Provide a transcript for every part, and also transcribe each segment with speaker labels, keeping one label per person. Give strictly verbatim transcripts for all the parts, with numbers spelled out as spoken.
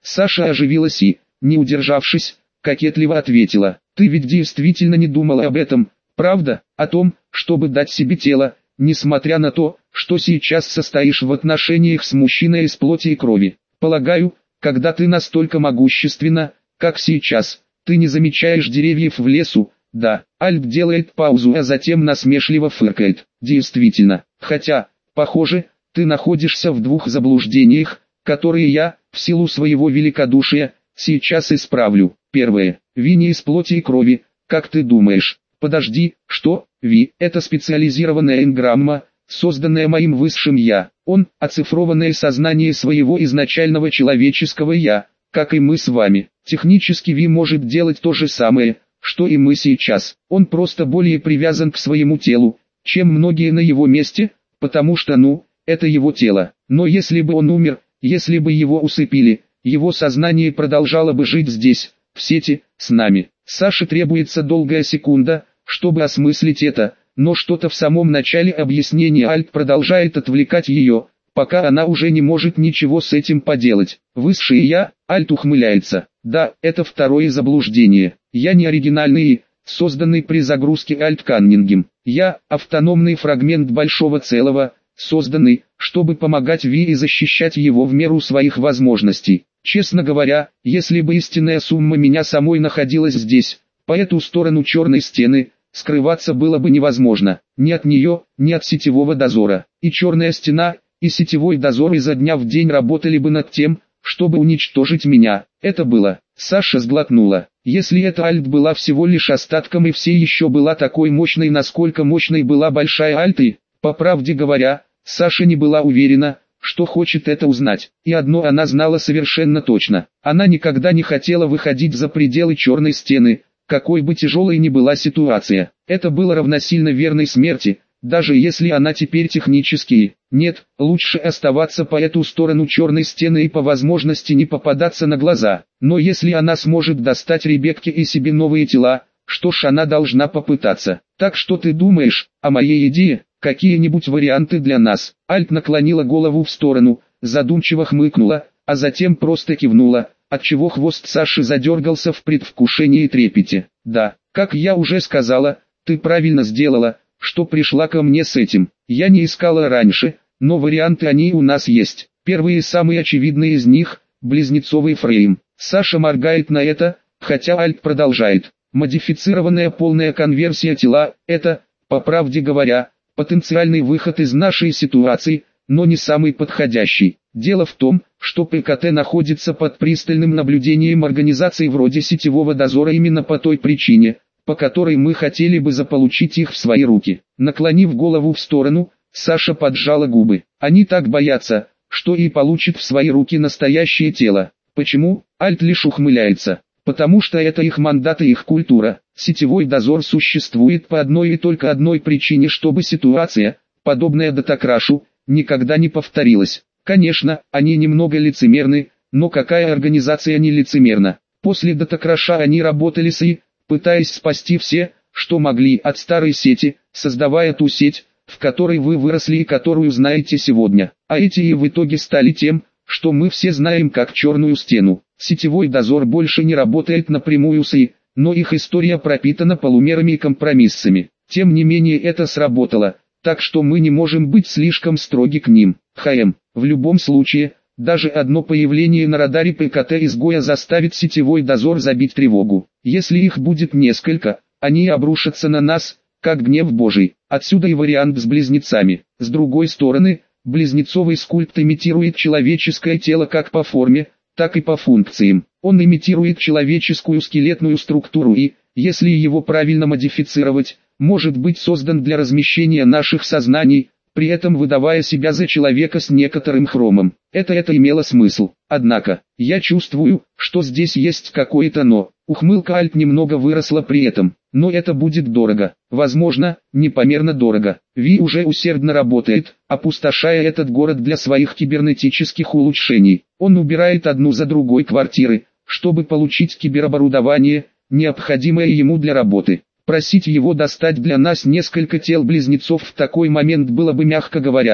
Speaker 1: Саша оживилась и, не удержавшись, кокетливо ответила: «Ты ведь действительно не думала об этом, правда, о том, чтобы дать себе тело, несмотря на то, что сейчас состоишь в отношениях с мужчиной из плоти и крови. Полагаю, когда ты настолько могущественна, как сейчас, ты не замечаешь деревьев в лесу». Да, Альт делает паузу, а затем насмешливо фыркает. Действительно, хотя, похоже, ты находишься в двух заблуждениях, которые я, в силу своего великодушия, сейчас исправлю. Первое. Ви не из плоти и крови, как ты думаешь. Подожди, что? Ви – это специализированная энграмма, созданная моим высшим Я. Он – оцифрованное сознание своего изначального человеческого Я, как и мы с вами. Технически Ви может делать то же самое, что и мы сейчас. Он просто более привязан к своему телу, чем многие на его месте, потому что, ну, это его тело. Но если бы он умер, если бы его усыпили, его сознание продолжало бы жить здесь, в сети, с нами. Саше требуется долгая секунда, чтобы осмыслить это, но что-то в самом начале объяснения Альт продолжает отвлекать ее, пока она уже не может ничего с этим поделать. Высшее Я, Альт ухмыляется. Да, это второе заблуждение. Я не оригинальный, созданный при загрузке Альт-Каннингем. Я – автономный фрагмент большого целого, созданный, чтобы помогать Ви и защищать его в меру своих возможностей. Честно говоря, если бы истинная сумма меня самой находилась здесь, по эту сторону черной стены, скрываться было бы невозможно. Ни от нее, ни от сетевого дозора. И черная стена, и сетевой дозор изо дня в день работали бы над тем, чтобы уничтожить меня. Это было. Саша сглотнула. Если эта Альт была всего лишь остатком и все еще была такой мощной, насколько мощной была большая Альт, и, по правде говоря, Саша не была уверена, что хочет это узнать. И одно она знала совершенно точно. Она никогда не хотела выходить за пределы черной стены, какой бы тяжелой ни была ситуация. Это было равносильно верной смерти, даже если она теперь технически. Нет, лучше оставаться по эту сторону черной стены и по возможности не попадаться на глаза. Но если она сможет достать Ребекке и себе новые тела, что ж, она должна попытаться. Так что ты думаешь о моей идее? Какие-нибудь варианты для нас? Альт наклонила голову в сторону, задумчиво хмыкнула, а затем просто кивнула, отчего хвост Саши задергался в предвкушении и трепете. Да, как я уже сказала, ты правильно сделала, что пришла ко мне с этим. Я не искала раньше, но варианты они у нас есть. Первый и самый очевидный из них – близнецовый фрейм. Саша моргает на это, хотя Альт продолжает. Модифицированная полная конверсия тела – это, по правде говоря, потенциальный выход из нашей ситуации, но не самый подходящий. Дело в том, что ПКТ находится под пристальным наблюдением организаций вроде сетевого дозора именно по той причине, по которой мы хотели бы заполучить их в свои руки. Наклонив голову в сторону, Саша поджала губы. Они так боятся, что и получат в свои руки настоящее тело. Почему? Альт лишь ухмыляется. Потому что это их мандат и их культура. Сетевой дозор существует по одной и только одной причине, чтобы ситуация, подобная Датакрашу, никогда не повторилась. Конечно, они немного лицемерны, но какая организация не лицемерна? После Датакраша они работали с И, пытаясь спасти все, что могли от старой сети, создавая ту сеть, в которой вы выросли и которую знаете сегодня. А эти И в итоге стали тем, что мы все знаем как черную стену. Сетевой дозор больше не работает напрямую с И, но их история пропитана полумерами и компромиссами. Тем не менее это сработало, так что мы не можем быть слишком строги к ним. ХМ. В любом случае, даже одно появление на радаре ПКТ-изгоя заставит сетевой дозор забить тревогу. Если их будет несколько, они обрушатся на нас, как гнев Божий. Отсюда и вариант с близнецами. С другой стороны, близнецовый скульпт имитирует человеческое тело как по форме, так и по функциям. Он имитирует человеческую скелетную структуру и, если его правильно модифицировать, может быть создан для размещения наших сознаний, при этом выдавая себя за человека с некоторым хромом. Это это имело смысл. Однако, я чувствую, что здесь есть какое-то «но». Ухмылка Альт немного выросла при этом. Но это будет дорого. Возможно, непомерно дорого. Ви уже усердно работает, опустошая этот город для своих кибернетических улучшений. Он убирает одну за другой квартиры, чтобы получить кибероборудование, необходимое ему для работы. Просить его достать для нас несколько тел близнецов в такой момент было бы, мягко говоря,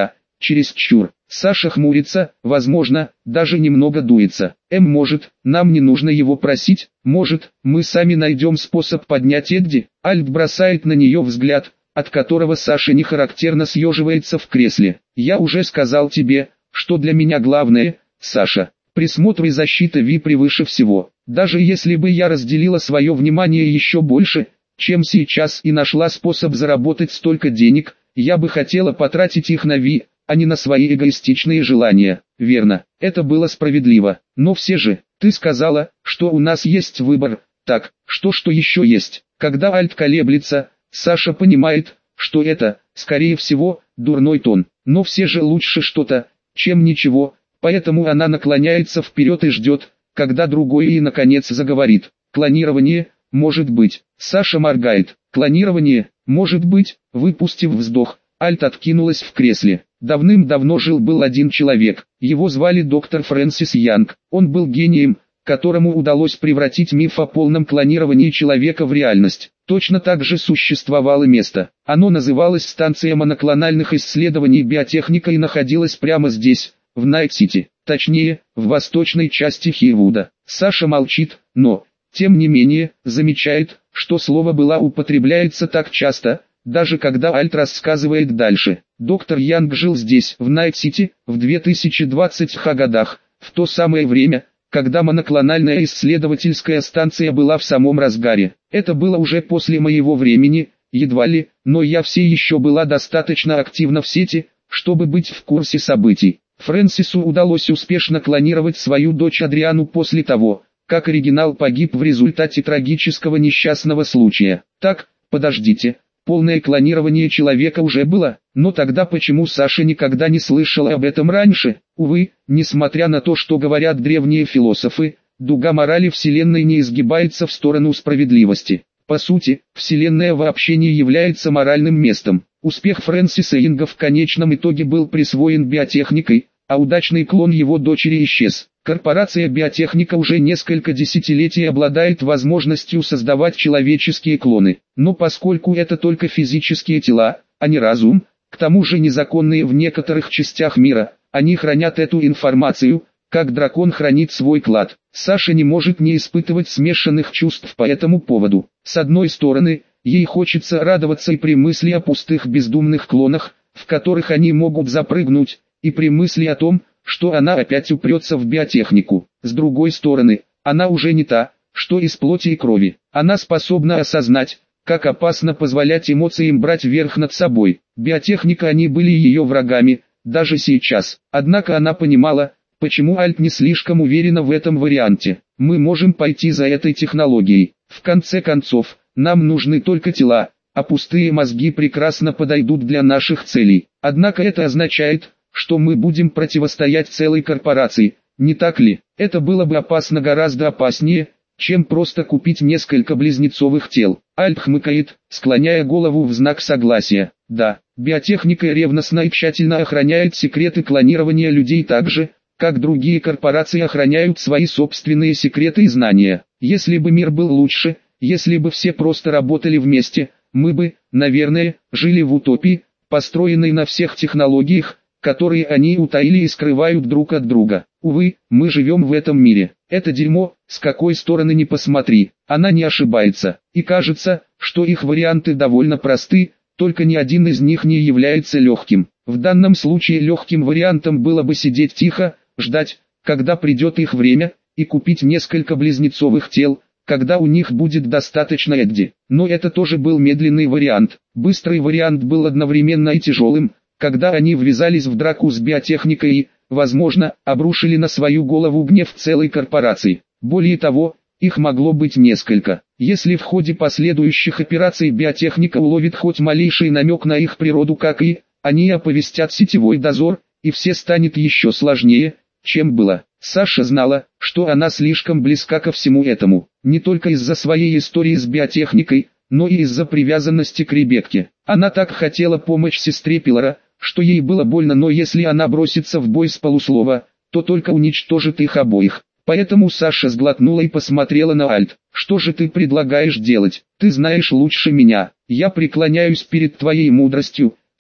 Speaker 1: чересчур. Саша хмурится, возможно, даже немного дуется. Эм, может, нам не нужно его просить, может, мы сами найдем способ поднять Эдди? Альт бросает на нее взгляд, от которого Саша нехарактерно съеживается в кресле. Я уже сказал тебе, что для меня главное, Саша, присмотр и защита Ви превыше всего. Даже если бы я разделила свое внимание еще больше, чем сейчас, и нашла способ заработать столько денег, я бы хотела потратить их на Ви, а не на свои эгоистичные желания. Верно, это было справедливо. Но все же, ты сказала, что у нас есть выбор. Так, что что еще есть? Когда Альт колеблется, Саша понимает, что это, скорее всего, дурной тон. Но все же лучше что-то, чем ничего, поэтому она наклоняется вперед и ждет, когда другой и наконец заговорит. Клонирование, может быть. Саша моргает. Клонирование, может быть. Выпустив вздох, Альт откинулась в кресле. Давным-давно жил-был один человек, его звали доктор Фрэнсис Янг. Он был гением, которому удалось превратить миф о полном клонировании человека в реальность. Точно так же существовало место. Оно называлось станция моноклональных исследований биотехника и находилось прямо здесь, в Найт-Сити. Точнее, в восточной части Хейвуда. Саша молчит, но, тем не менее, замечает, что слово «была» употребляется так часто, даже когда Альт рассказывает дальше. Доктор Янг жил здесь, в Найт-Сити, в две тысячи двадцатых годах, в то самое время, когда моноклональная исследовательская станция была в самом разгаре. Это было уже после моего времени, едва ли, но я все еще была достаточно активна в сети, чтобы быть в курсе событий. Фрэнсису удалось успешно клонировать свою дочь Адриану после того, как оригинал погиб в результате трагического несчастного случая. Так, подождите, полное клонирование человека уже было, но тогда почему Саша никогда не слышала об этом раньше? Увы, несмотря на то, что говорят древние философы, дуга морали Вселенной не изгибается в сторону справедливости. По сути, Вселенная вообще не является моральным местом. Успех Фрэнсиса Янга в конечном итоге был присвоен биотехникой, а удачный клон его дочери исчез. Корпорация биотехника уже несколько десятилетий обладает возможностью создавать человеческие клоны. Но поскольку это только физические тела, а не разум, к тому же незаконные в некоторых частях мира, они хранят эту информацию, как дракон хранит свой клад. Саша не может не испытывать смешанных чувств по этому поводу. С одной стороны, ей хочется радоваться и при мысли о пустых бездумных клонах, в которых они могут запрыгнуть, и при мысли о том, что она опять упрется в биотехнику. С другой стороны, она уже не та, что из плоти и крови. Она способна осознать, как опасно позволять эмоциям брать верх над собой. Биотехника, они были ее врагами, даже сейчас. Однако она понимала, почему Альт не слишком уверена в этом варианте. Мы можем пойти за этой технологией. В конце концов, нам нужны только тела, а пустые мозги прекрасно подойдут для наших целей. Однако это означает, что мы будем противостоять целой корпорации, не так ли? Это было бы опасно, гораздо опаснее, чем просто купить несколько близнецовых тел. Альт хмыкает, склоняя голову в знак согласия. Да, биотехника ревностно и тщательно охраняет секреты клонирования людей так же, как другие корпорации охраняют свои собственные секреты и знания. Если бы мир был лучше, если бы все просто работали вместе, мы бы, наверное, жили в утопии, построенной на всех технологиях, которые они утаили и скрывают друг от друга. Увы, мы живем в этом мире. Это дерьмо, с какой стороны ни посмотри, она не ошибается. И кажется, что их варианты довольно просты, только ни один из них не является легким. В данном случае легким вариантом было бы сидеть тихо, ждать, когда придет их время, и купить несколько близнецовых тел, когда у них будет достаточно Эдди. Но это тоже был медленный вариант. Быстрый вариант был одновременно и тяжелым, когда они ввязались в драку с биотехникой и, возможно, обрушили на свою голову гнев целой корпорации. Более того, их могло быть несколько. Если в ходе последующих операций биотехника уловит хоть малейший намек на их природу, как и, они оповестят сетевой дозор, и все станет еще сложнее, чем было. Саша знала, что она слишком близка ко всему этому, не только из-за своей истории с биотехникой, но и из-за привязанности к Ребекке. Она так хотела помочь сестре Пилара, что ей было больно, но если она бросится в бой с полуслова, то только уничтожит их обоих. Поэтому Саша сглотнула и посмотрела на Альт. «Что же ты предлагаешь делать? Ты знаешь лучше меня. Я преклоняюсь перед твоей мудростью», —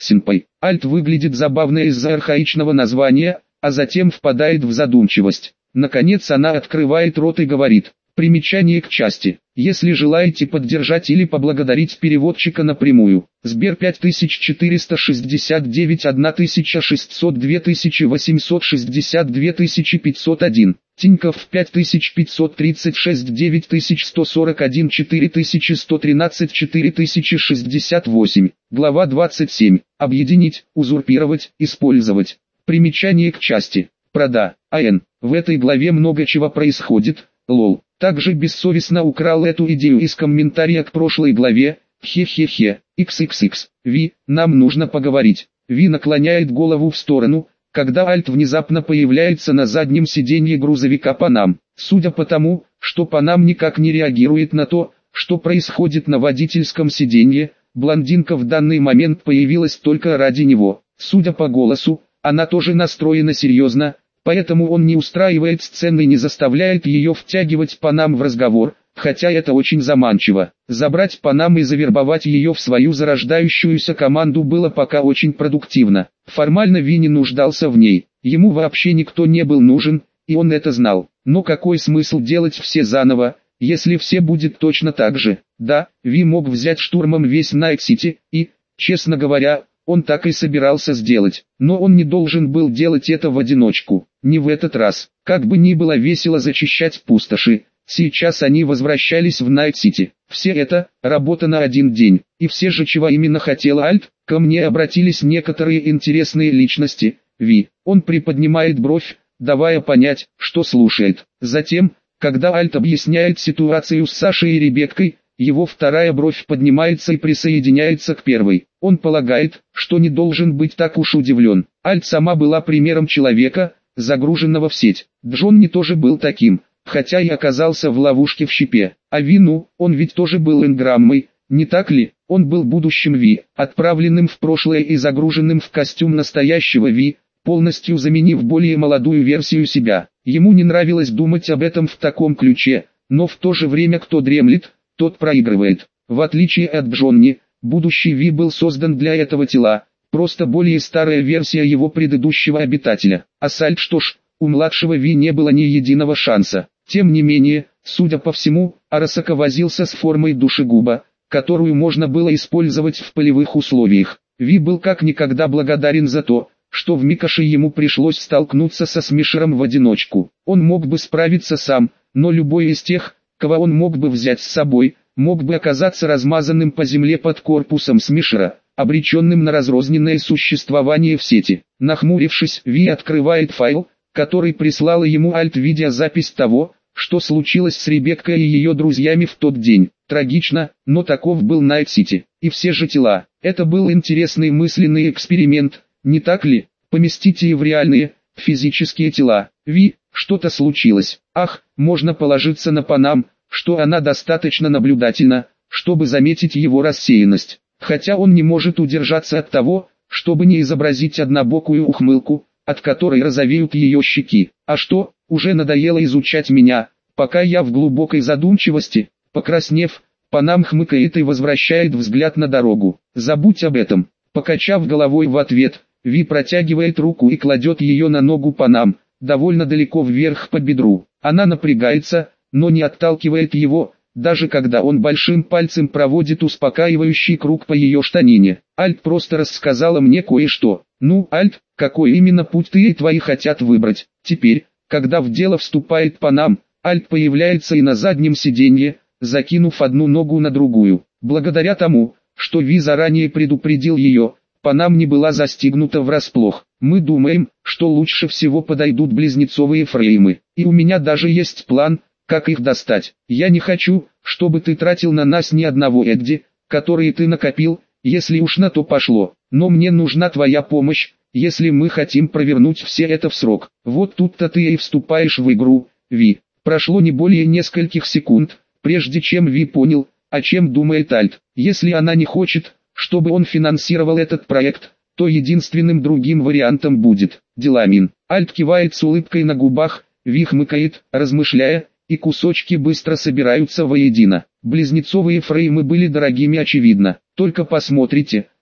Speaker 1: Синпай. Альт выглядит забавно из-за архаичного названия, а затем впадает в задумчивость. Наконец она открывает рот и говорит. Примечание к части. Если желаете поддержать или поблагодарить переводчика напрямую. Сбер пять тысяч четыреста шестьдесят девять тысяча шестьсот два тысячи восемьсот шестьдесят два тысячи пятьсот один. Тинькофф пять тысяч пятьсот тридцать шесть девять тысяч сто сорок один четыре тысячи сто тринадцать четыре тысячи шестьдесят восемь. Глава двадцать семь. Объединить, узурпировать, использовать. Примечание к части. Прода. АН. В этой главе много чего происходит. Лол. Также бессовестно украл эту идею из комментария к прошлой главе. Хе-хе-хе. икс икс икс. Ви, нам нужно поговорить. Ви наклоняет голову в сторону, когда Альт внезапно появляется на заднем сиденье грузовика Панам. Судя по тому, что Панам никак не реагирует на то, что происходит на водительском сиденье, блондинка в данный момент появилась только ради него. Судя по голосу, она тоже настроена серьезно, поэтому он не устраивает сцены и не заставляет ее втягивать Панам в разговор, хотя это очень заманчиво. Забрать Панам и завербовать ее в свою зарождающуюся команду было пока очень продуктивно. Формально Ви не нуждался в ней, ему вообще никто не был нужен, и он это знал. Но какой смысл делать все заново, если все будет точно так же? Да, Ви мог взять штурмом весь Найт-Сити, и, честно говоря, он так и собирался сделать, но он не должен был делать это в одиночку, не в этот раз. Как бы ни было весело зачищать пустоши, сейчас они возвращались в Найт-Сити. Все это, работа на один день, и все же чего именно хотел Альт, ко мне обратились некоторые интересные личности. Ви, он приподнимает бровь, давая понять, что слушает. Затем, когда Альт объясняет ситуацию с Сашей и Ребеккой, его вторая бровь поднимается и присоединяется к первой. Он полагает, что не должен быть так уж удивлен. Альт сама была примером человека, загруженного в сеть. Джонни тоже был таким, хотя и оказался в ловушке в щепе. А Ви, ну, он ведь тоже был энграммой, не так ли? Он был будущим Ви, отправленным в прошлое и загруженным в костюм настоящего Ви, полностью заменив более молодую версию себя. Ему не нравилось думать об этом в таком ключе, но в то же время кто дремлет, тот проигрывает. В отличие от Джонни, будущий Ви был создан для этого тела, просто более старая версия его предыдущего обитателя. А Сальт, что ж, у младшего Ви не было ни единого шанса. Тем не менее, судя по всему, Арасака возился с формой душегуба, которую можно было использовать в полевых условиях. Ви был как никогда благодарен за то, что в Микоши ему пришлось столкнуться со Смишером в одиночку. Он мог бы справиться сам, но любой из тех, кого он мог бы взять с собой, мог бы оказаться размазанным по земле под корпусом Смишера, обреченным на разрозненное существование в сети. Нахмурившись, Ви открывает файл, который прислала ему Альт-видеозапись того, что случилось с Ребеккой и ее друзьями в тот день. Трагично, но таков был Найт-Сити. И все же тела. Это был интересный мысленный эксперимент, не так ли? Поместите их в реальные, физические тела. Ви, что-то случилось. Ах, можно положиться на Панам, что она достаточно наблюдательна, чтобы заметить его рассеянность. Хотя он не может удержаться от того, чтобы не изобразить однобокую ухмылку, от которой розовеют ее щеки. А что, уже надоело изучать меня, пока я в глубокой задумчивости? Покраснев, Панам хмыкает и возвращает взгляд на дорогу. Забудь об этом. Покачав головой в ответ, Ви протягивает руку и кладет ее на ногу Панам, довольно далеко вверх по бедру. Она напрягается, но не отталкивает его, даже когда он большим пальцем проводит успокаивающий круг по ее штанине. Альт просто рассказала мне кое-что. Ну, Альт, какой именно путь ты и твои хотят выбрать? Теперь, когда в дело вступает Панам, Альт появляется и на заднем сиденье, закинув одну ногу на другую. Благодаря тому, что Ви заранее предупредил ее, Панам не была застигнута врасплох. Мы думаем, что лучше всего подойдут близнецовые фреймы. И у меня даже есть план, как их достать. Я не хочу, чтобы ты тратил на нас ни одного Эдди, которые ты накопил, если уж на то пошло. Но мне нужна твоя помощь, если мы хотим провернуть все это в срок. Вот тут-то ты и вступаешь в игру, Ви. Прошло не более нескольких секунд, прежде чем Ви понял, о чем думает Альт. Если она не хочет, чтобы он финансировал этот проект, то единственным другим вариантом будет Деламин. Альт кивает с улыбкой на губах, Ви хмыкает, размышляя, и кусочки быстро собираются воедино. Близнецовые фреймы были дорогими очевидно. Только посмотрите,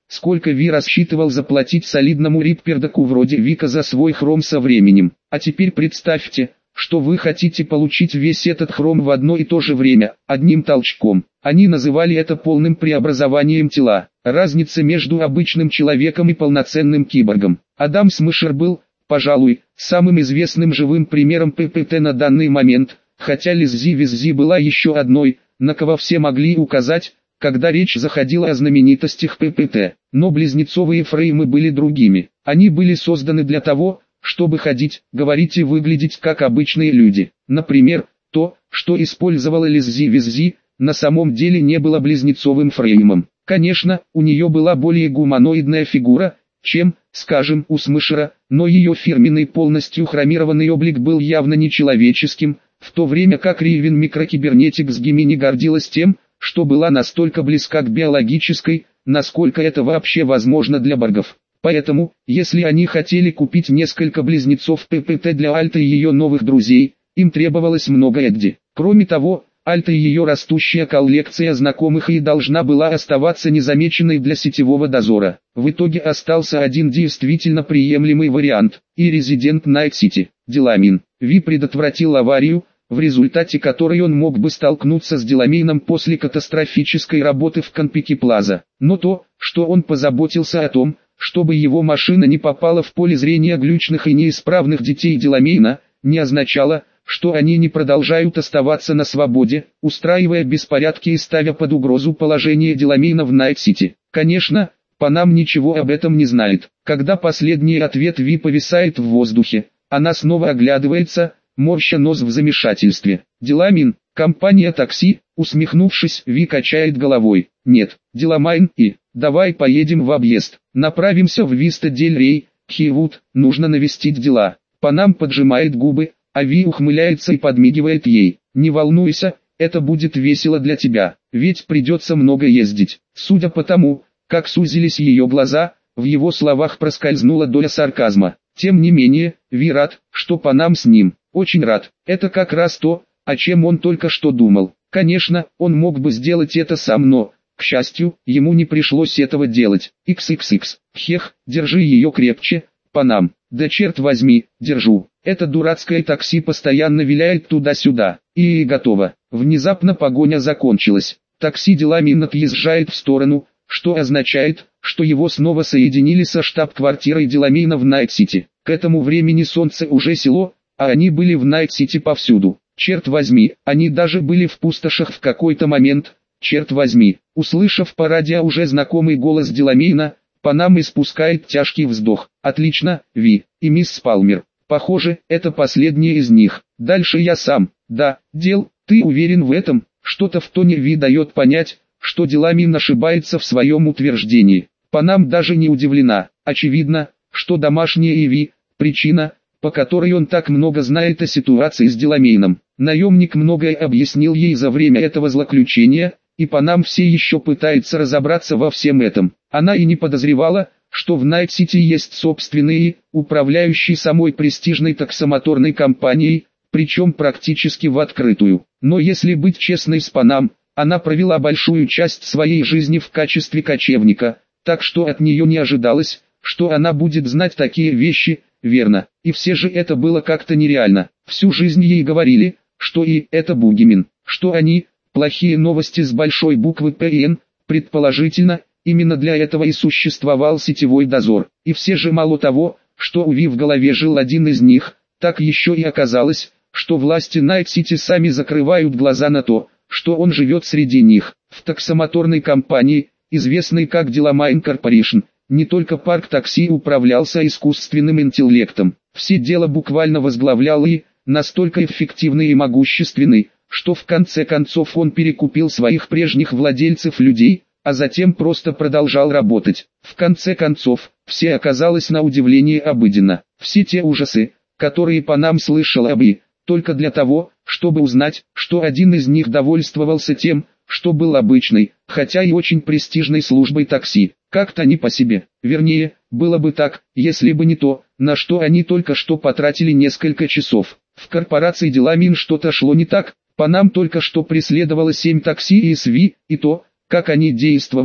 Speaker 1: сколько Ви рассчитывал заплатить солидному риппердаку вроде Вика за свой хром со временем. А теперь представьте, что вы хотите получить весь этот хром в одно и то же время, одним толчком. Они называли это полным преобразованием тела. Разница между обычным человеком и полноценным киборгом. Адам Смешер был, пожалуй, самым известным живым примером ППТ на данный момент, хотя Лиззи Виззи была еще одной, на кого все могли указать, когда речь заходила о знаменитостях ППТ. Но близнецовые фреймы были другими. Они были созданы для того, чтобы ходить, говорить и выглядеть как обычные люди. Например, то, что использовала Лиззи Виззи, на самом деле не было близнецовым фреймом. Конечно, у нее была более гуманоидная фигура, чем, скажем, у Смешера, но ее фирменный полностью хромированный облик был явно нечеловеческим, в то время как Ривен Микрокибернетик с Гемини гордилась тем, что была настолько близка к биологической, насколько это вообще возможно для боргов. Поэтому, если они хотели купить несколько близнецов ППТ для Альты и ее новых друзей, им требовалось много Эдди. Кроме того, Альта и ее растущая коллекция знакомых и должна была оставаться незамеченной для сетевого дозора. В итоге остался один действительно приемлемый вариант, и резидент Найт-Сити, Деламин. Ви предотвратил аварию, в результате которой он мог бы столкнуться с Деламином после катастрофической работы в Конпеки Плаза. Но то, что он позаботился о том, чтобы его машина не попала в поле зрения глючных и неисправных детей Деламина, не означало, что они не продолжают оставаться на свободе, устраивая беспорядки и ставя под угрозу положение Деламина в Найт-Сити. Конечно, Панам ничего об этом не знает. Когда последний ответ Ви повисает в воздухе, она снова оглядывается, морща нос в замешательстве. Деламин, компания такси, усмехнувшись, Ви качает головой. Нет, Деламайн и, давай поедем в объезд. Направимся в Виста-дель-Рей, Хивуд, нужно навестить дела. Панам поджимает губы, а Ви ухмыляется и подмигивает ей. Не волнуйся, это будет весело для тебя, ведь придется много ездить. Судя по тому, как сузились ее глаза, в его словах проскользнула доля сарказма. Тем не менее, Ви рад, что Панам с ним. Очень рад. Это как раз то, о чем он только что думал. Конечно, он мог бы сделать это сам, но, к счастью, ему не пришлось этого делать. икс икс икс. Хех, держи ее крепче, Панам. Да черт возьми, держу. Это дурацкое такси постоянно виляет туда-сюда. И готово. Внезапно погоня закончилась. Такси Деламин отъезжает в сторону, что означает, что его снова соединили со штаб-квартирой Деламина в Найт-Сити. К этому времени солнце уже село, а они были в Найт-Сити повсюду. Черт возьми, они даже были в пустошах в какой-то момент. Черт возьми, услышав по радио уже знакомый голос Деламина, Панам испускает тяжкий вздох. Отлично, Ви, и мисс Палмер. Похоже, это последний из них. Дальше я сам. Да, Дел, ты уверен в этом? Что-то в тоне Ви дает понять, что Деламин ошибается в своем утверждении. Панам даже не удивлена. Очевидно, что домашняя и Ви, причина, по которой он так много знает о ситуации с Деламином. Наемник многое объяснил ей за время этого злоключения, и Панам все еще пытается разобраться во всем этом. Она и не подозревала, что в Найт-Сити есть собственный, управляющий самой престижной таксомоторной компанией, причем практически в открытую. Но если быть честной с Панам, она провела большую часть своей жизни в качестве кочевника, так что от нее не ожидалось, что она будет знать такие вещи, верно. И все же это было как-то нереально. Всю жизнь ей говорили, что и это Бугимен, что они, плохие новости с большой буквы П и Н, предположительно, именно для этого и существовал сетевой дозор. И все же мало того, что у Ви в голове жил один из них, так еще и оказалось, что власти Найт-Сити сами закрывают глаза на то, что он живет среди них. В таксомоторной компании, известной как Деламайн Корпорейшн, не только парк такси управлялся искусственным интеллектом. Все дело буквально возглавлял И, настолько эффективный и могущественный, что в конце концов он перекупил своих прежних владельцев людей, а затем просто продолжал работать. В конце концов, все оказалось на удивление обыденно. Все те ужасы, которые Панам слышал об И, только для того, чтобы узнать, что один из них довольствовался тем, что был обычной, хотя и очень престижной службой такси. Как-то не по себе. Вернее, было бы так, если бы не то, на что они только что потратили несколько часов. В корпорации Деламин что-то шло не так. Панам только что преследовало семь такси и эс ви, и то, как они действовали,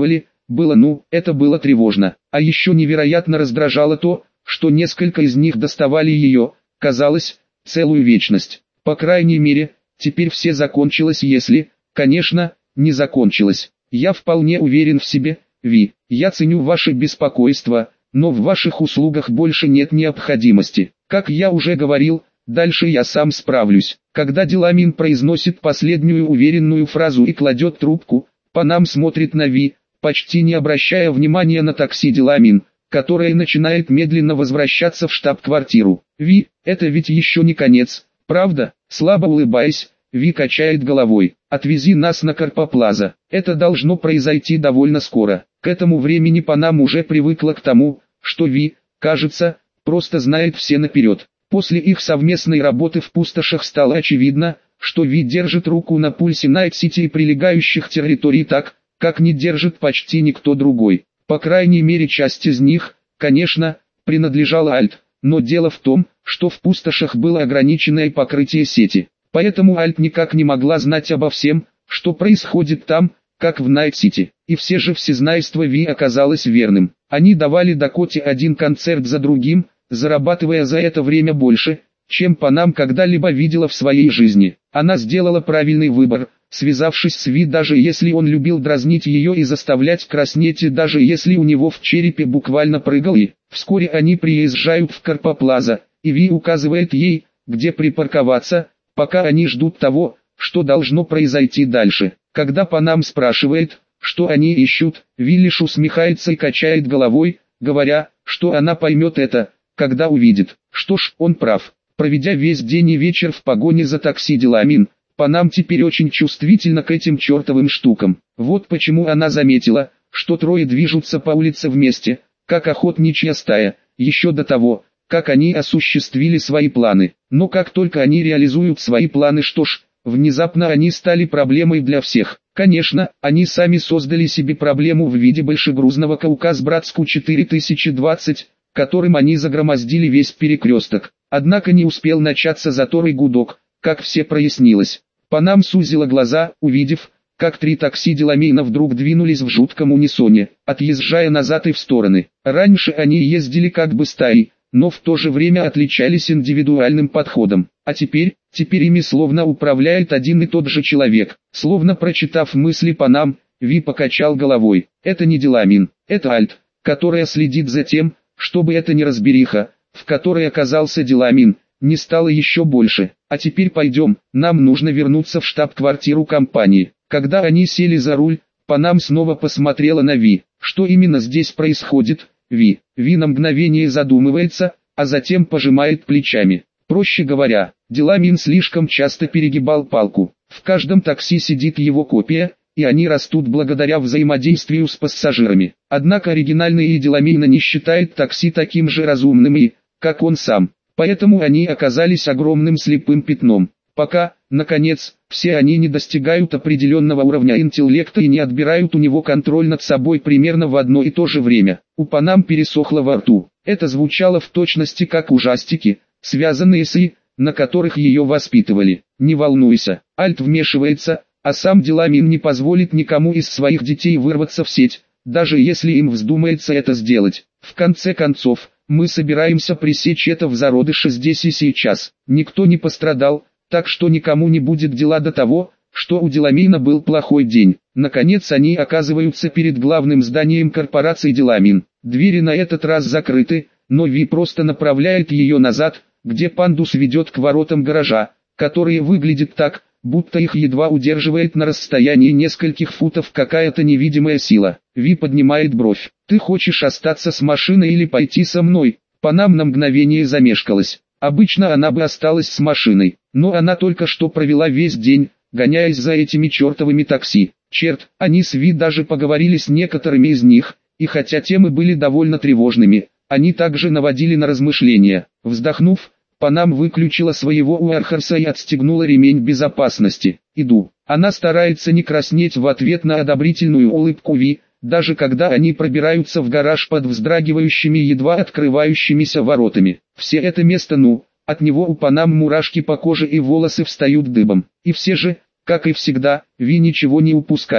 Speaker 1: было ну, это было тревожно. А еще невероятно раздражало то, что несколько из них доставали ее, казалось, целую вечность. По крайней мере, теперь все закончилось, если, конечно, не закончилось. Я вполне уверен в себе, Ви. Я ценю ваше беспокойство, но в ваших услугах больше нет необходимости. Как я уже говорил, дальше я сам справлюсь. Когда Деламин произносит последнюю уверенную фразу и кладет трубку, Панам смотрит на Ви, почти не обращая внимания на такси Деламин, которое начинает медленно возвращаться в штаб-квартиру. Ви, это ведь еще не конец, правда? Слабо улыбаясь, Ви качает головой. Отвези нас на Карпоплаза. Это должно произойти довольно скоро. К этому времени Панам уже привыкла к тому, что Ви, кажется, просто знает все наперед. После их совместной работы в пустошах стало очевидно, что Ви держит руку на пульсе Найт-Сити и прилегающих территорий так, как не держит почти никто другой. По крайней мере, часть из них, конечно, принадлежала Альт, но дело в том, что в пустошах было ограниченное покрытие сети. Поэтому Альт никак не могла знать обо всем, что происходит там, как в Найт-Сити. И все же всезнайство Ви оказалось верным. Они давали Дакоте один концерт за другим, зарабатывая за это время больше, чем Панам когда-либо видела в своей жизни. Она сделала правильный выбор, связавшись с Ви, даже если он любил дразнить ее и заставлять краснеть, и даже если у него в черепе буквально прыгал. И вскоре они приезжают в Карпоплаза, и Ви указывает ей, где припарковаться, пока они ждут того, что должно произойти дальше. Когда Панам спрашивает, что они ищут, Ви лишь усмехается и качает головой, говоря, что она поймет это, когда увидит. Что ж, он прав. Проведя весь день и вечер в погоне за такси Деламин, Панам теперь очень чувствительна к этим чертовым штукам. Вот почему она заметила, что трое движутся по улице вместе, как охотничья стая, еще до того, как они осуществили свои планы. Но как только они реализуют свои планы, что ж, внезапно они стали проблемой для всех. Конечно, они сами создали себе проблему в виде большегрузного Кауказ-Братску четыре тысячи двадцать, которым они загромоздили весь перекресток. Однако не успел начаться затор и гудок, как все прояснилось. Панам сузила глаза, увидев, как три такси Деламина вдруг двинулись в жутком унисоне, отъезжая назад и в стороны. Раньше они ездили как бы стаей, но в то же время отличались индивидуальным подходом. А теперь, теперь ими словно управляет один и тот же человек. Словно прочитав мысли Панам, Ви покачал головой. Это не Деламин, это Альт, которая следит за тем, чтобы эта неразбериха, в которой оказался Деламин, не стало еще больше. А теперь пойдем, нам нужно вернуться в штаб-квартиру компании. Когда они сели за руль, Панам снова посмотрела на Ви. Что именно здесь происходит, Ви? Ви на мгновение задумывается, а затем пожимает плечами. Проще говоря, Деламин слишком часто перегибал палку. В каждом такси сидит его копия, и они растут благодаря взаимодействию с пассажирами. Однако оригинальный Деламина не считает такси таким же разумным и, как он сам. Поэтому они оказались огромным слепым пятном. Пока, наконец, все они не достигают определенного уровня интеллекта и не отбирают у него контроль над собой примерно в одно и то же время. У Панам пересохло во рту. Это звучало в точности как ужастики, связанные с И, на которых ее воспитывали. Не волнуйся, Альт вмешивается, а сам Деламин не позволит никому из своих детей вырваться в сеть, даже если им вздумается это сделать. В конце концов, мы собираемся пресечь это в зародыше здесь и сейчас. Никто не пострадал, так что никому не будет дела до того, что у Деламина был плохой день. Наконец они оказываются перед главным зданием корпорации Деламин. Двери на этот раз закрыты, но Ви просто направляет ее назад, где пандус ведет к воротам гаража, которые выглядят так, будто их едва удерживает на расстоянии нескольких футов какая-то невидимая сила. Ви поднимает бровь. «Ты хочешь остаться с машиной или пойти со мной?» Панам на мгновение замешкалась. Обычно она бы осталась с машиной, но она только что провела весь день, гоняясь за этими чертовыми такси. Черт, они с Ви даже поговорили с некоторыми из них, и хотя темы были довольно тревожными, они также наводили на размышления. Вздохнув, Панам выключила своего Уэрхерса и отстегнула ремень безопасности. «Иду». Она старается не краснеть в ответ на одобрительную улыбку Ви, даже когда они пробираются в гараж под вздрагивающими едва открывающимися воротами. Все это место ну, от него у Панам мурашки по коже и волосы встают дыбом. И все же, как и всегда, Ви ничего не упускает.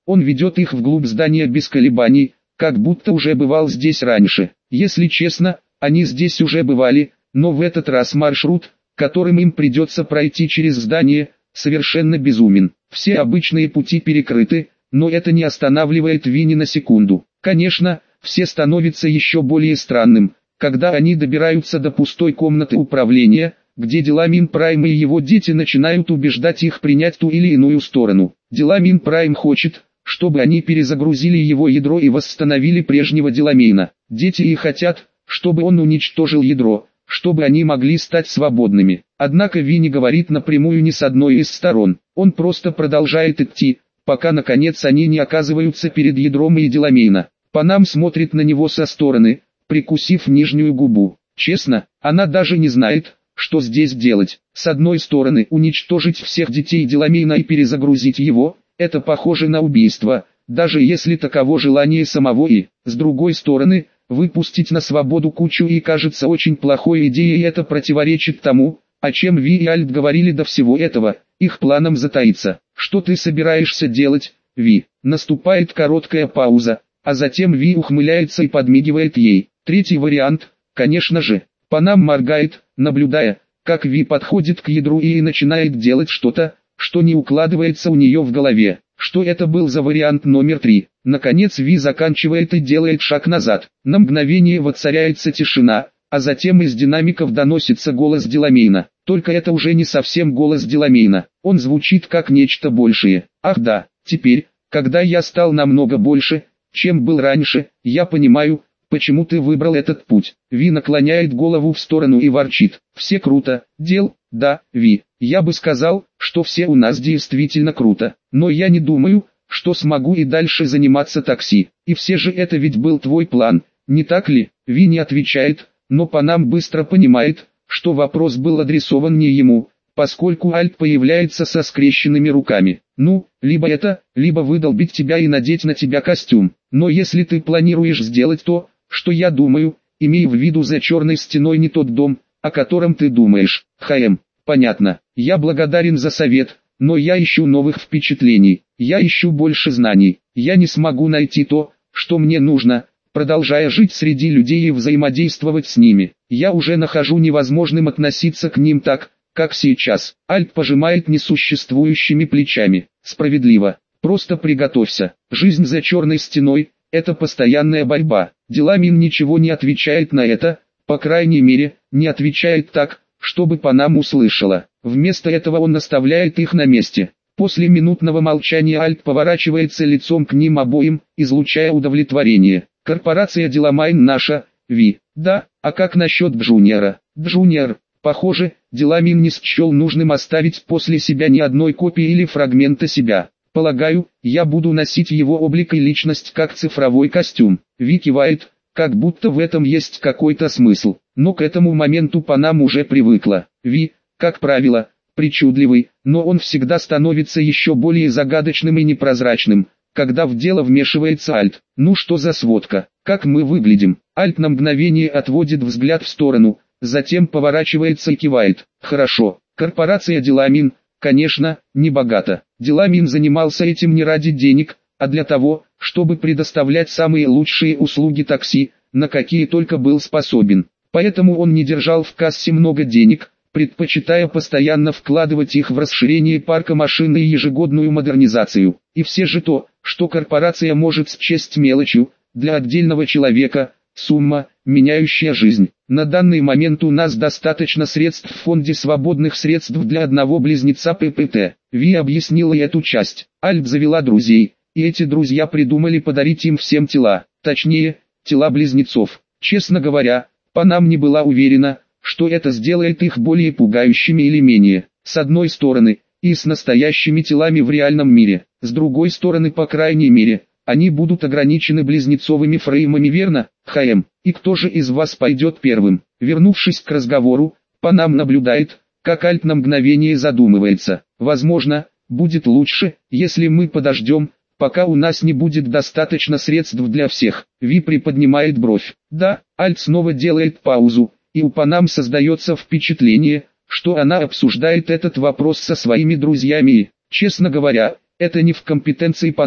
Speaker 1: Он ведет их вглубь здания без колебаний, как будто уже бывал здесь раньше. Если честно, они здесь уже бывали, но в этот раз маршрут, которым им придется пройти через здание, совершенно безумен. Все обычные пути перекрыты, но это не останавливает Ви ни на секунду. Конечно, все становится еще более странным, когда они добираются до пустой комнаты управления, где Деламин Прайм и его дети начинают убеждать их принять ту или иную сторону. Деламин Прайм хочет, чтобы они перезагрузили его ядро и восстановили прежнего Деламейна. Дети и хотят, чтобы он уничтожил ядро, чтобы они могли стать свободными. Однако Ви не говорит напрямую ни с одной из сторон. Он просто продолжает идти, пока наконец они не оказываются перед ядром и Деламейна. Панам смотрит на него со стороны, прикусив нижнюю губу. Честно, она даже не знает, что здесь делать. С одной стороны, уничтожить всех детей Деламейна и перезагрузить его – это похоже на убийство, даже если таково желание самого И. С другой стороны, выпустить на свободу кучу И кажется очень плохой идеей, и это противоречит тому, о чем Ви и Альт говорили до всего этого, их планом затаиться. Что ты собираешься делать, Ви? Наступает короткая пауза, а затем Ви ухмыляется и подмигивает ей. Третий вариант, конечно же. Панам моргает, наблюдая, как Ви подходит к ядру и начинает делать что-то, что не укладывается у нее в голове. Что это был за вариант номер три? Наконец Ви заканчивает и делает шаг назад. На мгновение воцаряется тишина, а затем из динамиков доносится голос Деламейна. Только это уже не совсем голос Деламейна. Он звучит как нечто большее. Ах да, теперь, когда я стал намного больше, чем был раньше, я понимаю, почему ты выбрал этот путь. Ви наклоняет голову в сторону и ворчит. Все круто, Дел, да, Ви. Я бы сказал, что все у нас действительно круто. Но я не думаю, что смогу и дальше заниматься такси. И все же это ведь был твой план, не так ли? Ви не отвечает, но Панам быстро понимает, что вопрос был адресован не ему, поскольку Альт появляется со скрещенными руками. Ну, либо это, либо выдолбить тебя и надеть на тебя костюм. Но если ты планируешь сделать то, что я думаю, имей в виду за черной стеной не тот дом, о котором ты думаешь. Хм, понятно. Я благодарен за совет, но я ищу новых впечатлений. Я ищу больше знаний. Я не смогу найти то, что мне нужно, продолжая жить среди людей и взаимодействовать с ними. Я уже нахожу невозможным относиться к ним так, как сейчас. Альт пожимает несуществующими плечами. Справедливо. Просто приготовься. Жизнь за черной стеной – это постоянная борьба. Деламин ничего не отвечает на это, по крайней мере, не отвечает так, чтобы Панам услышала. Вместо этого он наставляет их на месте. После минутного молчания Альт поворачивается лицом к ним обоим, излучая удовлетворение. Корпорация Деламайн наша, Ви. Да, а как насчет Джуниора? Джуниор, похоже, Деламин не счел нужным оставить после себя ни одной копии или фрагмента себя. Полагаю, я буду носить его облик и личность как цифровой костюм. Ви кивает, как будто в этом есть какой-то смысл. Но к этому моменту Панам уже привыкла. Ви, как правило, причудливый, но он всегда становится еще более загадочным и непрозрачным, когда в дело вмешивается Альт. Ну что за сводка? Как мы выглядим? Альт на мгновение отводит взгляд в сторону, затем поворачивается и кивает. Хорошо. Корпорация Деламин, конечно, не богата. Деламин занимался этим не ради денег, а для того, чтобы предоставлять самые лучшие услуги такси, на какие только был способен. Поэтому он не держал в кассе много денег, предпочитая постоянно вкладывать их в расширение парка машин и ежегодную модернизацию. И все же то, что корпорация может счесть мелочью, для отдельного человека, сумма, меняющая жизнь. На данный момент у нас достаточно средств в фонде свободных средств для одного близнеца ППТ. Ви объяснила эту часть. Альт завела друзей, и эти друзья придумали подарить им всем тела, точнее, тела близнецов. Честно говоря, Панам не была уверена, что это сделает их более пугающими или менее. С одной стороны, и с настоящими телами в реальном мире. С другой стороны, по крайней мере, они будут ограничены близнецовыми фреймами, верно? Хм. И кто же из вас пойдет первым? Вернувшись к разговору, Панам наблюдает, как Альт на мгновение задумывается. Возможно, будет лучше, если мы подождем, пока у нас не будет достаточно средств для всех. Ви приподнимает бровь. Да, Альт снова делает паузу, и у Панам создается впечатление, что она обсуждает этот вопрос со своими друзьями и, честно говоря, это не в компетенции Панам,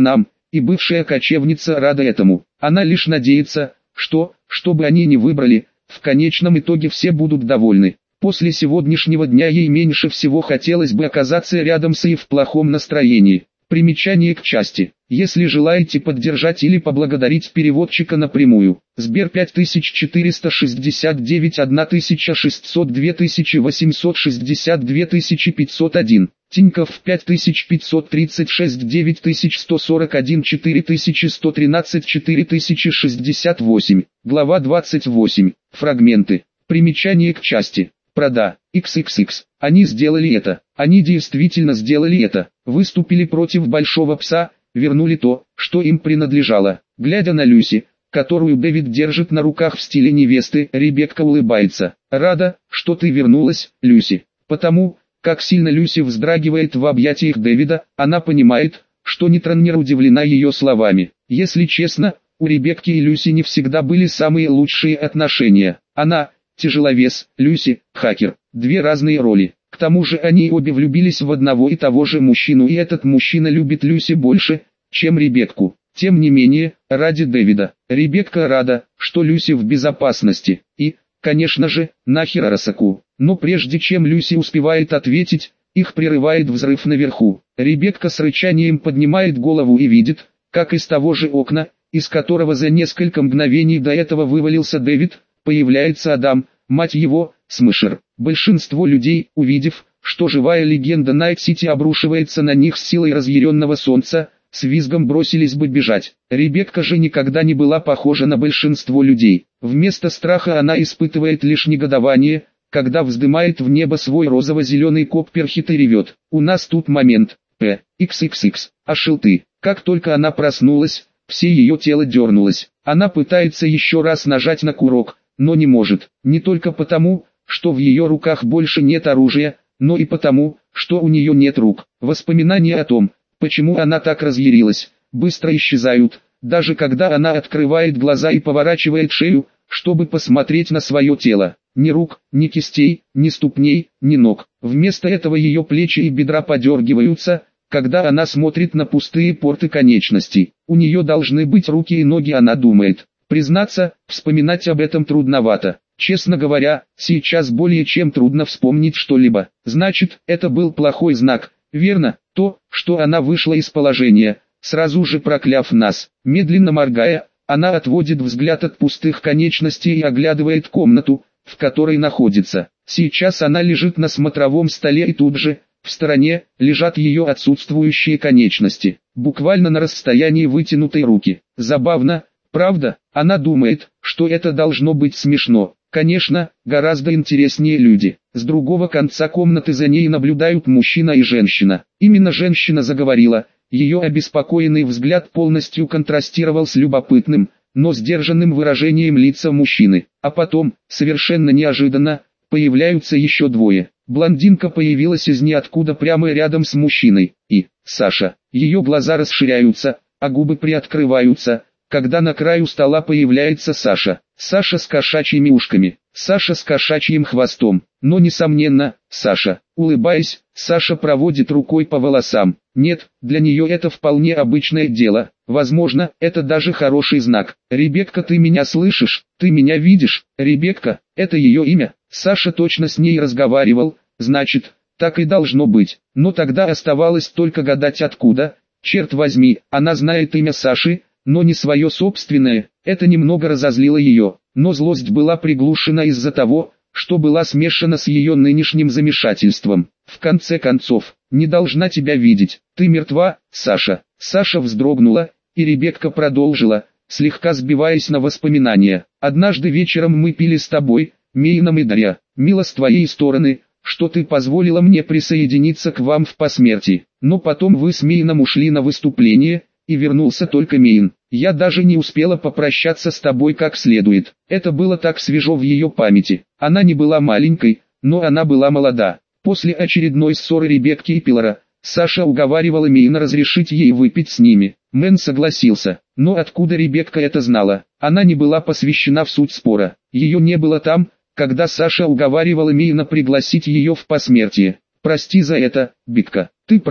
Speaker 1: и бывшая кочевница рада этому. Она лишь надеется, что, что бы они ни выбрали, в конечном итоге все будут довольны. После сегодняшнего дня ей меньше всего хотелось бы оказаться рядом с ней в плохом настроении. Примечание к части. Если желаете поддержать или поблагодарить переводчика напрямую, Сбер пять тысяч четыреста шестьдесят девять тысяча шестьсот два тысячи восемьсот шестьдесят два тысячи пятьсот один, Тинькофф пять тысяч пятьсот тридцать шесть девять тысяч сто сорок один четыре тысячи сто тринадцать четыре тысячи шестьдесят восемь, глава двадцать восемь, фрагменты. Примечание к части. Прода, икс икс икс. Они сделали это. Они действительно сделали это. Выступили против большого пса, вернули то, что им принадлежало. Глядя на Люси, которую Дэвид держит на руках в стиле невесты, Ребекка улыбается. Рада, что ты вернулась, Люси. Потому, как сильно Люси вздрагивает в объятиях Дэвида, она понимает, что Нитроннер удивлена ее словами. Если честно, у Ребекки и Люси не всегда были самые лучшие отношения. Она тяжеловес, Люси – хакер. Две разные роли. К тому же они обе влюбились в одного и того же мужчину, и этот мужчина любит Люси больше, чем Ребекку. Тем не менее, ради Дэвида, Ребекка рада, что Люси в безопасности. И, конечно же, нахер Арасаку. Но прежде чем Люси успевает ответить, их прерывает взрыв наверху. Ребекка с рычанием поднимает голову и видит, как из того же окна, из которого за несколько мгновений до этого вывалился Дэвид, появляется Адам, мать его, Смышер. Большинство людей, увидев, что живая легенда Найт-Сити обрушивается на них с силой разъяренного солнца, с визгом бросились бы бежать. Ребекка же никогда не была похожа на большинство людей. Вместо страха она испытывает лишь негодование, когда вздымает в небо свой розово-зеленый копперхит и ревет. У нас тут момент, П, икс икс икс, ошел ты. Как только она проснулась, все ее тело дернулось. Она пытается еще раз нажать на курок, но не может. Не только потому, что в ее руках больше нет оружия, но и потому, что у нее нет рук. Воспоминания о том, почему она так разъярилась, быстро исчезают, даже когда она открывает глаза и поворачивает шею, чтобы посмотреть на свое тело. Ни рук, ни кистей, ни ступней, ни ног. Вместо этого ее плечи и бедра подергиваются, когда она смотрит на пустые порты конечностей. У нее должны быть руки и ноги, она думает. Признаться, вспоминать об этом трудновато. Честно говоря, сейчас более чем трудно вспомнить что-либо. Значит, это был плохой знак, верно? То, что она вышла из положения, сразу же прокляв нас. Медленно моргая, она отводит взгляд от пустых конечностей и оглядывает комнату, в которой находится. Сейчас она лежит на смотровом столе, и тут же, в стороне, лежат ее отсутствующие конечности, буквально на расстоянии вытянутой руки. Забавно, правда? Она думает, что это должно быть смешно. Конечно, гораздо интереснее люди. С другого конца комнаты за ней наблюдают мужчина и женщина. Именно женщина заговорила, ее обеспокоенный взгляд полностью контрастировал с любопытным, но сдержанным выражением лица мужчины. А потом, совершенно неожиданно, появляются еще двое. Блондинка появилась из ниоткуда прямо рядом с мужчиной, и Саша. Ее глаза расширяются, а губы приоткрываются, когда на краю стола появляется Саша. Саша с кошачьими ушками, Саша с кошачьим хвостом, но несомненно, Саша. Улыбаясь, Саша проводит рукой по волосам. Нет, для нее это вполне обычное дело. Возможно, это даже хороший знак. Ребекка, ты меня слышишь? Ты меня видишь? Ребекка, это ее имя. Саша точно с ней разговаривал, значит, так и должно быть. Но тогда оставалось только гадать откуда. Черт возьми, она знает имя Саши, но не свое собственное. Это немного разозлило ее, но злость была приглушена из-за того, что была смешана с ее нынешним замешательством. В конце концов, не должна тебя видеть. Ты мертва, Саша. Саша вздрогнула, и Ребекка продолжила, слегка сбиваясь на воспоминания. Однажды вечером мы пили с тобой, Мейном и Дарья. Мило с твоей стороны, что ты позволила мне присоединиться к вам в посмертии. Но потом вы с Мейном ушли на выступление, и вернулся только Мейн. Я даже не успела попрощаться с тобой как следует. Это было так свежо в ее памяти. Она не была маленькой, но она была молода. После очередной ссоры Ребекки и Пилора, Саша уговаривала Мейна разрешить ей выпить с ними. Мэн согласился. Но откуда Ребекка это знала? Она не была посвящена в суть спора. Ее не было там, когда Саша уговаривала Мейна пригласить ее в посмертие. Прости за это, Битка. Ты права.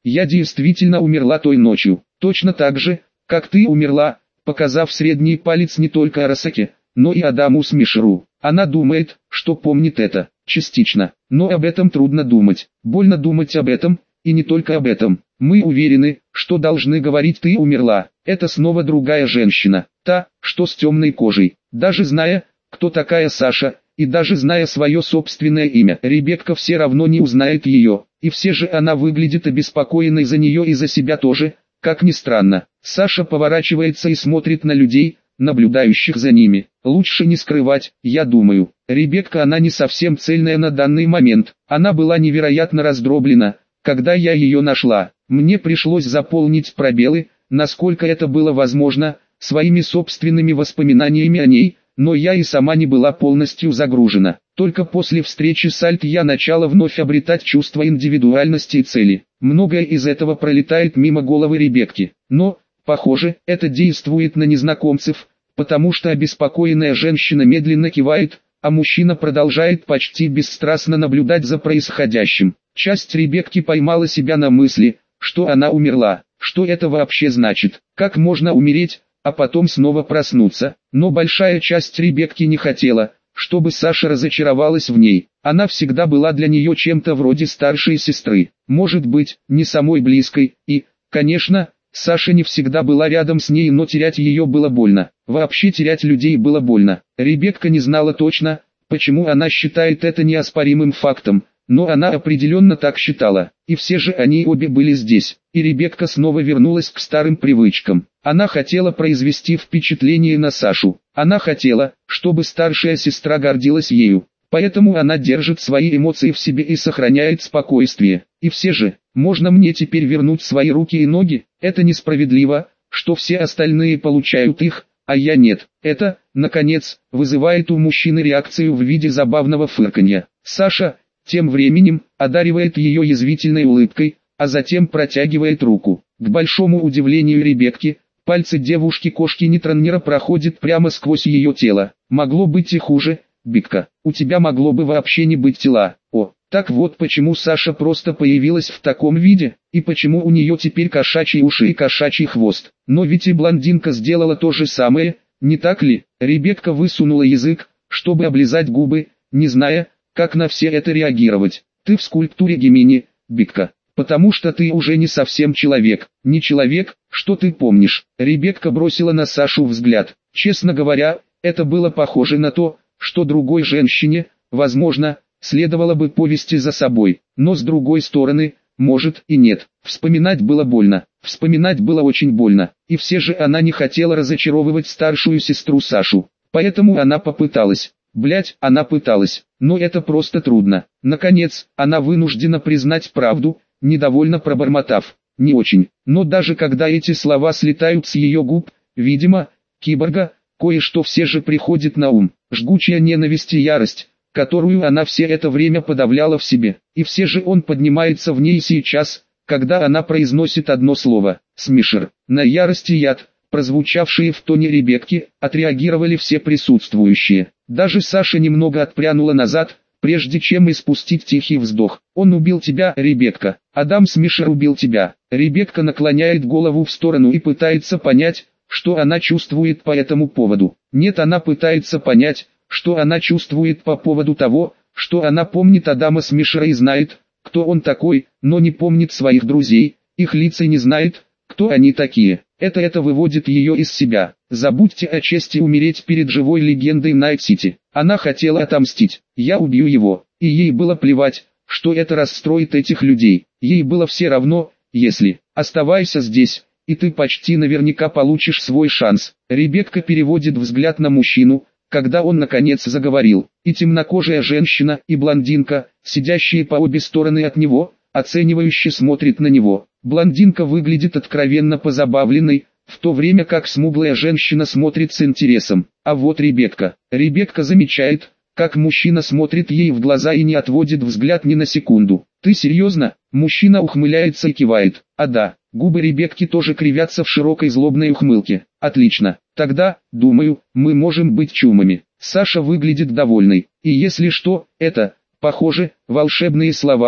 Speaker 1: Я действительно умерла той ночью, точно так же, как ты умерла, показав средний палец не только Арасаке, но и Адаму Смишеру. Она думает, что помнит это, частично, но об этом трудно думать, больно думать об этом, и не только об этом. Мы уверены, что должны говорить «ты умерла». Это снова другая женщина, та, что с темной кожей. Даже зная, кто такая Саша, и даже зная свое собственное имя, Ребекка все равно не узнает ее, и все же она выглядит обеспокоенной за нее и за себя тоже, как ни странно. Саша поворачивается и смотрит на людей, наблюдающих за ними. Лучше не скрывать, я думаю. Ребекка она не совсем цельная на данный момент, она была невероятно раздроблена, когда я ее нашла. Мне пришлось заполнить пробелы, насколько это было возможно, своими собственными воспоминаниями о ней, но я и сама не была полностью загружена. Только после встречи с Альт я начала вновь обретать чувство индивидуальности и цели. Многое из этого пролетает мимо головы Ребекки, но, похоже, это действует на незнакомцев, потому что обеспокоенная женщина медленно кивает, а мужчина продолжает почти бесстрастно наблюдать за происходящим. Часть Ребекки поймала себя на мысли, что она умерла. Что это вообще значит? Как можно умереть, а потом снова проснуться? Но большая часть Ребекки не хотела, чтобы Саша разочаровалась в ней. Она всегда была для нее чем-то вроде старшей сестры, может быть, не самой близкой, и, конечно, Саша не всегда была рядом с ней, но терять ее было больно. Вообще терять людей было больно. Ребекка не знала точно, почему она считает это неоспоримым фактом, но она определенно так считала. И все же они обе были здесь, и Ребекка снова вернулась к старым привычкам. Она хотела произвести впечатление на Сашу. Она хотела, чтобы старшая сестра гордилась ею. Поэтому она держит свои эмоции в себе и сохраняет спокойствие. И все же, можно мне теперь вернуть свои руки и ноги? Это несправедливо, что все остальные получают их, а я нет. Это, наконец, вызывает у мужчины реакцию в виде забавного фырканья. Саша, тем временем, одаривает ее язвительной улыбкой, а затем протягивает руку. К большому удивлению Ребекки, пальцы девушки-кошки Нитроннера проходят прямо сквозь ее тело. Могло быть и хуже, Бикка, у тебя могло бы вообще не быть тела. О, так вот почему Саша просто появилась в таком виде, и почему у нее теперь кошачьи уши и кошачий хвост. Но ведь и блондинка сделала то же самое, не так ли? Ребекка высунула язык, чтобы облизать губы, не зная, как на все это реагировать. Ты в скульптуре Гемини, Бикка, потому что ты уже не совсем человек. Не человек, что ты помнишь? Ребекка бросила на Сашу взгляд. Честно говоря, это было похоже на то, что другой женщине, возможно, следовало бы повести за собой. Но с другой стороны, может и нет. Вспоминать было больно. Вспоминать было очень больно. И все же она не хотела разочаровывать старшую сестру Сашу. Поэтому она попыталась. Блять, она пыталась, но это просто трудно. Наконец, она вынуждена признать правду, недовольно пробормотав. Не очень. Но даже когда эти слова слетают с ее губ, видимо, киборга, кое-что все же приходит на ум. Жгучая ненависть и ярость, которую она все это время подавляла в себе. И все же он поднимается в ней сейчас, когда она произносит одно слово «Смишер». На ярость и яд, прозвучавшие в тоне Ребекки, отреагировали все присутствующие. Даже Саша немного отпрянула назад, прежде чем испустить тихий вздох. «Он убил тебя, Ребекка. Адам Смишер убил тебя». Ребекка наклоняет голову в сторону и пытается понять, что она чувствует по этому поводу. Нет, она пытается понять, что она чувствует по поводу того, что она помнит Адама Смишера и знает, кто он такой, но не помнит своих друзей, их лица и не знает, кто они такие. Это это выводит ее из себя. Забудьте о чести умереть перед живой легендой Найт-Сити. Она хотела отомстить. Я убью его. И ей было плевать, что это расстроит этих людей. Ей было все равно, если «оставайся здесь, и ты почти наверняка получишь свой шанс». Ребекка переводит взгляд на мужчину, когда он наконец заговорил. И темнокожая женщина, и блондинка, сидящие по обе стороны от него, оценивающе смотрит на него. Блондинка выглядит откровенно позабавленной, в то время как смуглая женщина смотрит с интересом. А вот Ребекка. Ребекка замечает, как мужчина смотрит ей в глаза и не отводит взгляд ни на секунду. «Ты серьезно?» Мужчина ухмыляется и кивает. «А да». Губы Ребекки тоже кривятся в широкой злобной ухмылке. «Отлично. Тогда, думаю, мы можем быть чумами». Саша выглядит довольной. И если что, это, похоже, волшебные слова,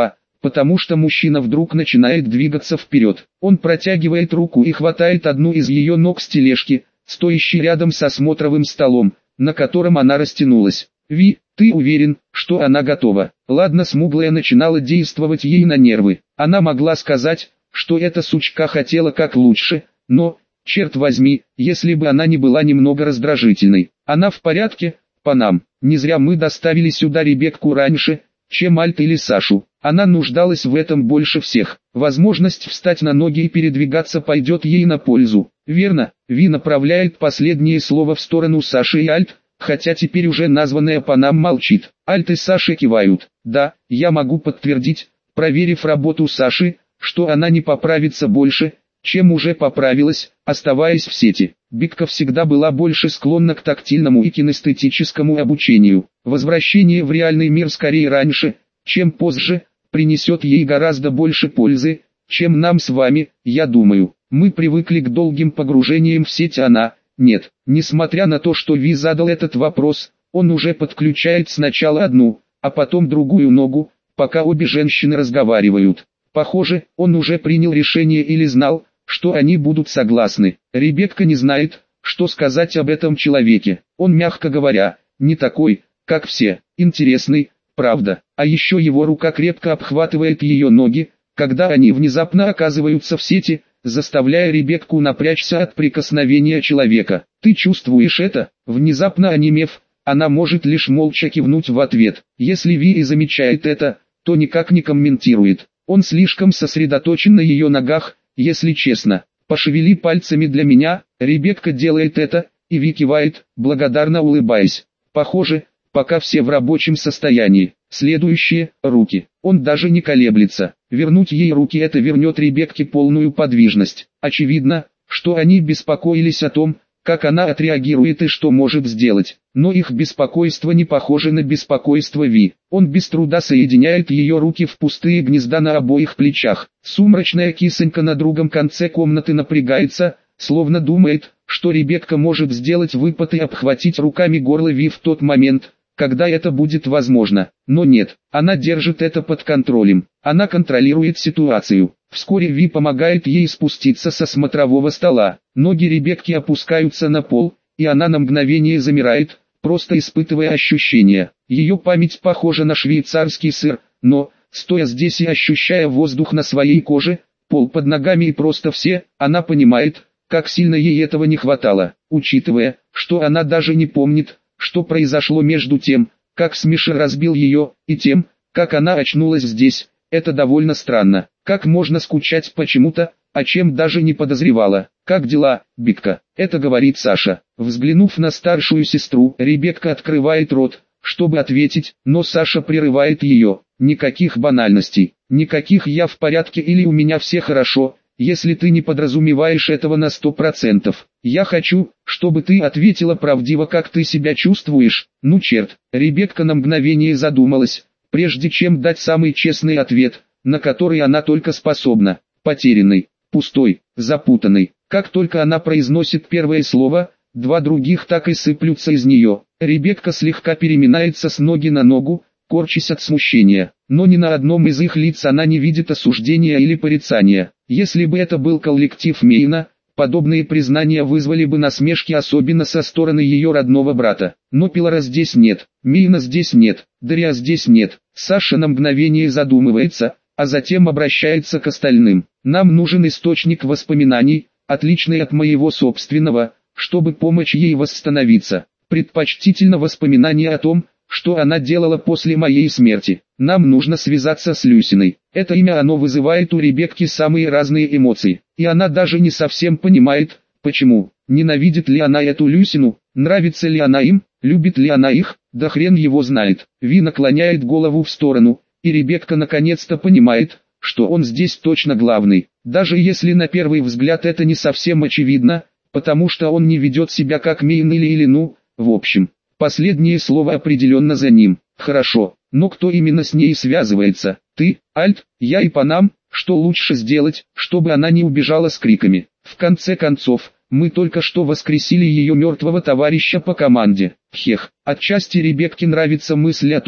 Speaker 1: потому что мужчина вдруг начинает двигаться вперед. Он протягивает руку и хватает одну из ее ног с тележки, стоящей рядом с осмотровым столом, на котором она растянулась. «Ви, ты уверен, что она готова?» Ладно, смуглая начинала действовать ей на нервы. Она могла сказать, что эта сучка хотела как лучше, но, черт возьми, если бы она не была немного раздражительной. Она в порядке, Панам. Не зря мы доставили сюда Ребекку раньше, чем Альт или Сашу. Она нуждалась в этом больше всех. Возможность встать на ноги и передвигаться пойдет ей на пользу. Верно, Ви направляет последнее слово в сторону Саши и Альт, хотя теперь уже названная Панам молчит. Альт и Саша кивают. Да, я могу подтвердить, проверив работу Саши, что она не поправится больше, чем уже поправилась, оставаясь в сети. Бекка всегда была больше склонна к тактильному и кинестетическому обучению. Возвращение в реальный мир скорее раньше, чем позже, принесет ей гораздо больше пользы, чем нам с вами, я думаю. Мы привыкли к долгим погружениям в сеть, а она, нет. Несмотря на то, что Ви задал этот вопрос, он уже подключает сначала одну, а потом другую ногу, пока обе женщины разговаривают. Похоже, он уже принял решение или знал, что они будут согласны. Ребекка не знает, что сказать об этом человеке. Он, мягко говоря, не такой, как все. Интересный, правда. А еще его рука крепко обхватывает ее ноги, когда они внезапно оказываются в сети, заставляя Ребекку напрячься от прикосновения человека. «Ты чувствуешь это?» Внезапно онемев, она может лишь молча кивнуть в ответ. Если Ви и замечает это, то никак не комментирует. Он слишком сосредоточен на ее ногах, если честно. «Пошевели пальцами для меня», Ребекка делает это, и Ви кивает, благодарно улыбаясь. Похоже, пока все в рабочем состоянии. Следующие – руки. Он даже не колеблется. Вернуть ей руки – это вернет Ребекке полную подвижность. Очевидно, что они беспокоились о том, как она отреагирует и что может сделать. Но их беспокойство не похоже на беспокойство Ви. Он без труда соединяет ее руки в пустые гнезда на обоих плечах. Сумрачная кисонька на другом конце комнаты напрягается, словно думает, что Ребекка может сделать выпад и обхватить руками горло Ви в тот момент, когда это будет возможно. Но нет, она держит это под контролем. Она контролирует ситуацию. Вскоре Ви помогает ей спуститься со смотрового стола. Ноги Ребекки опускаются на пол, и она на мгновение замирает, просто испытывая ощущения. Ее память похожа на швейцарский сыр, но, стоя здесь и ощущая воздух на своей коже, пол под ногами и просто все, она понимает, как сильно ей этого не хватало, учитывая, что она даже не помнит, что произошло между тем, как Смишер разбил ее, и тем, как она очнулась здесь. Это довольно странно. Как можно скучать почему-то, о чем даже не подозревала. «Как дела, Бекка?» — это говорит Саша. Взглянув на старшую сестру, Ребекка открывает рот, чтобы ответить, но Саша прерывает ее. Никаких банальностей, никаких «я в порядке» или «у меня все хорошо», если ты не подразумеваешь этого на сто процентов. Я хочу, чтобы ты ответила правдиво, как ты себя чувствуешь. Ну черт, Ребекка на мгновение задумалась, прежде чем дать самый честный ответ, на который она только способна. Потерянный, пустой, запутанный. Как только она произносит первое слово, два других так и сыплются из нее. Ребекка слегка переминается с ноги на ногу, корчась от смущения. Но ни на одном из их лиц она не видит осуждения или порицания. Если бы это был коллектив Мейна, подобные признания вызвали бы насмешки, особенно со стороны ее родного брата. Но Пилара здесь нет, Мейна здесь нет, Дарья здесь нет. Саша на мгновение задумывается, а затем обращается к остальным. Нам нужен источник воспоминаний, отличный от моего собственного, чтобы помочь ей восстановиться. Предпочтительно воспоминания о том, что она делала после моей смерти. Нам нужно связаться с Люсиной. Это имя оно вызывает у Ребекки самые разные эмоции. И она даже не совсем понимает, почему. Ненавидит ли она эту Люсину, нравится ли она им, любит ли она их, да хрен его знает. Ви наклоняет голову в сторону, и Ребекка наконец-то понимает, что он здесь точно главный. Даже если на первый взгляд это не совсем очевидно, потому что он не ведет себя как Мейн или Элину, в общем. Последнее слово определенно за ним. Хорошо, но кто именно с ней связывается? Ты, Альт, я и Панам? Что лучше сделать, чтобы она не убежала с криками? В конце концов, мы только что воскресили ее мертвого товарища по команде. Хех, отчасти Ребекке нравится мысль о том,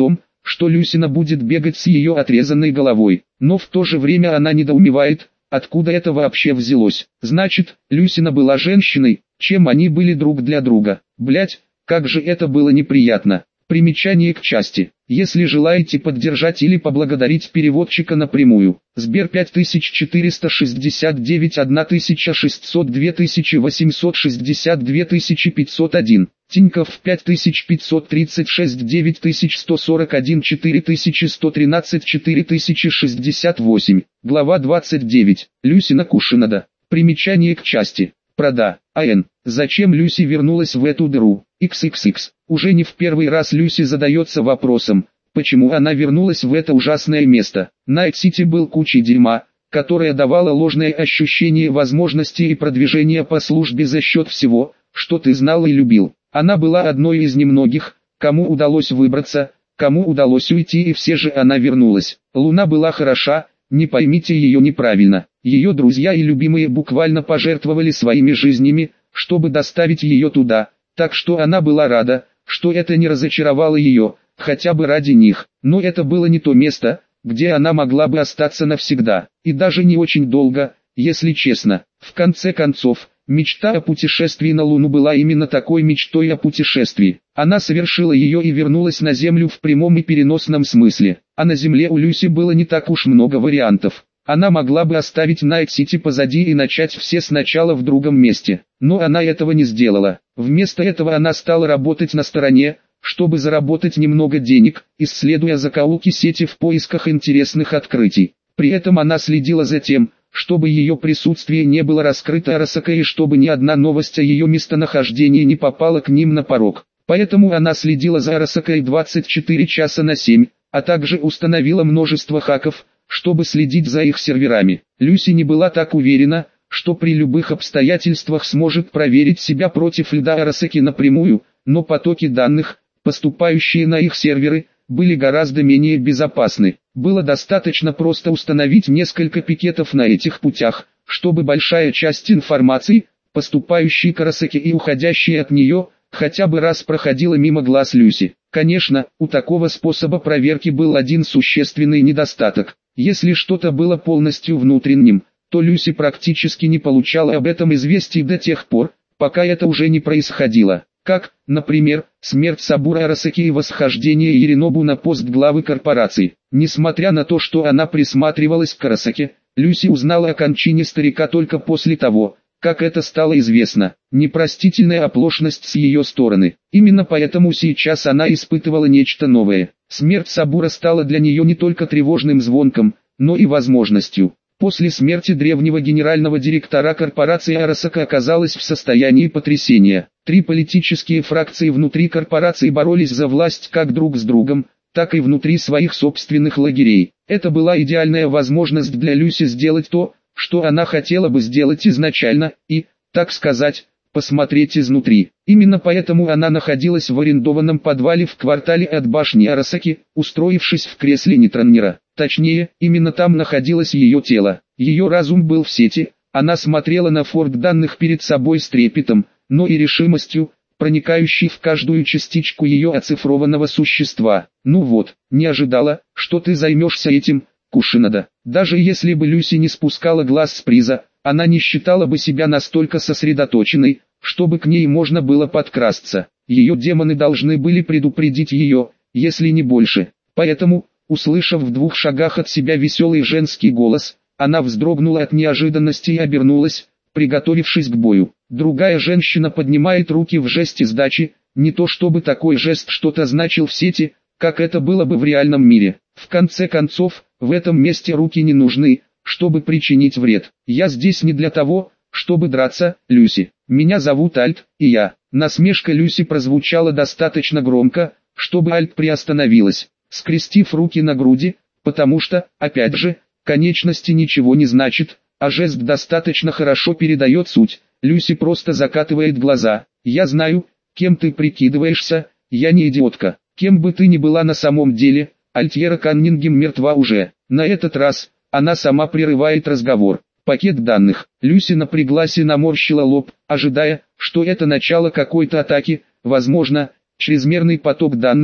Speaker 1: что Люсина будет бегать с ее отрезанной головой. Но в то же время она недоумевает, откуда это вообще взялось. Значит, Люсина была женщиной, чем они были друг для друга. Блять, как же это было неприятно. Примечание к части. Если желаете поддержать или поблагодарить переводчика напрямую, Сбер пять тысяч четыреста шестьдесят девять тысяча шестьсот два тысячи восемьсот шестьдесят два тысячи пятьсот один, Тинькофф пять тысяч пятьсот тридцать шесть девять тысяч сто сорок один четыре тысячи сто тринадцать четыре тысячи шестьдесят восемь, глава двадцать девять, Люсина Кушинада. Примечание к части. Прода. АН. Зачем Люси вернулась в эту дыру? икс икс икс. Уже не в первый раз Люси задается вопросом, почему она вернулась в это ужасное место. Найт-Сити был кучей дерьма, которое давало ложное ощущение возможности и продвижения по службе за счет всего, что ты знал и любил. Она была одной из немногих, кому удалось выбраться, кому удалось уйти, и все же она вернулась. Луна была хороша, не поймите ее неправильно. Ее друзья и любимые буквально пожертвовали своими жизнями, чтобы доставить ее туда, так что она была рада, что это не разочаровало ее, хотя бы ради них. Но это было не то место, где она могла бы остаться навсегда, и даже не очень долго, если честно. В конце концов, мечта о путешествии на Луну была именно такой мечтой о путешествии. Она совершила ее и вернулась на Землю в прямом и переносном смысле. А на Земле у Люси было не так уж много вариантов. Она могла бы оставить Найт-Сити позади и начать все сначала в другом месте. Но она этого не сделала. Вместо этого она стала работать на стороне, чтобы заработать немного денег, исследуя закоулки сети в поисках интересных открытий. При этом она следила за тем, чтобы ее присутствие не было раскрыто Арасака и чтобы ни одна новость о ее местонахождении не попала к ним на порог. Поэтому она следила за Арасакой двадцать четыре часа на семь, а также установила множество хаков, чтобы следить за их серверами. Люси не была так уверена, что при любых обстоятельствах сможет проверить себя против льда Арасаки напрямую, но потоки данных, поступающие на их серверы, были гораздо менее безопасны. Было достаточно просто установить несколько пикетов на этих путях, чтобы большая часть информации, поступающей к Арасаке и уходящей от нее, хотя бы раз проходила мимо глаз Люси. Конечно, у такого способа проверки был один существенный недостаток. Если что-то было полностью внутренним, то Люси практически не получала об этом известий до тех пор, пока это уже не происходило. Как, например, смерть Сабура Арасаки и восхождение Еринобу на пост главы корпорации. Несмотря на то, что она присматривалась к Арасаке, Люси узнала о кончине старика только после того, как это стало известно. Непростительная оплошность с ее стороны. Именно поэтому сейчас она испытывала нечто новое. Смерть Сабура стала для нее не только тревожным звонком, но и возможностью. После смерти древнего генерального директора корпорации Арасака оказалась в состоянии потрясения. Три политические фракции внутри корпорации боролись за власть как друг с другом, так и внутри своих собственных лагерей. Это была идеальная возможность для Люси сделать то, что она хотела бы сделать изначально, и, так сказать, посмотреть изнутри. Именно поэтому она находилась в арендованном подвале в квартале от башни Арасаки, устроившись в кресле нейтронера. Точнее, именно там находилось ее тело. Ее разум был в сети, она смотрела на форт данных перед собой с трепетом, но и решимостью, проникающей в каждую частичку ее оцифрованного существа. Ну вот, не ожидала, что ты займешься этим, Кушинада. Даже если бы Люси не спускала глаз с приза, она не считала бы себя настолько сосредоточенной, чтобы к ней можно было подкрасться. Ее демоны должны были предупредить ее, если не больше. Поэтому, услышав в двух шагах от себя веселый женский голос, она вздрогнула от неожиданности и обернулась, приготовившись к бою. Другая женщина поднимает руки в жесте сдачи, не то чтобы такой жест что-то значил в сети, как это было бы в реальном мире. В конце концов, в этом месте руки не нужны, чтобы причинить вред. Я здесь не для того, чтобы драться, Люси. Меня зовут Альт, и я. Насмешка Люси прозвучала достаточно громко, чтобы Альт приостановилась, скрестив руки на груди, потому что, опять же, конечности ничего не значит, а жест достаточно хорошо передает суть. Люси просто закатывает глаза. Я знаю, кем ты прикидываешься, я не идиотка. Кем бы ты ни была на самом деле, Альтьера Каннингем мертва уже. На этот раз, она сама прерывает разговор. Пакет данных. Люси напряглась и наморщила лоб, ожидая, что это начало какой-то атаки, возможно, чрезмерный поток данных,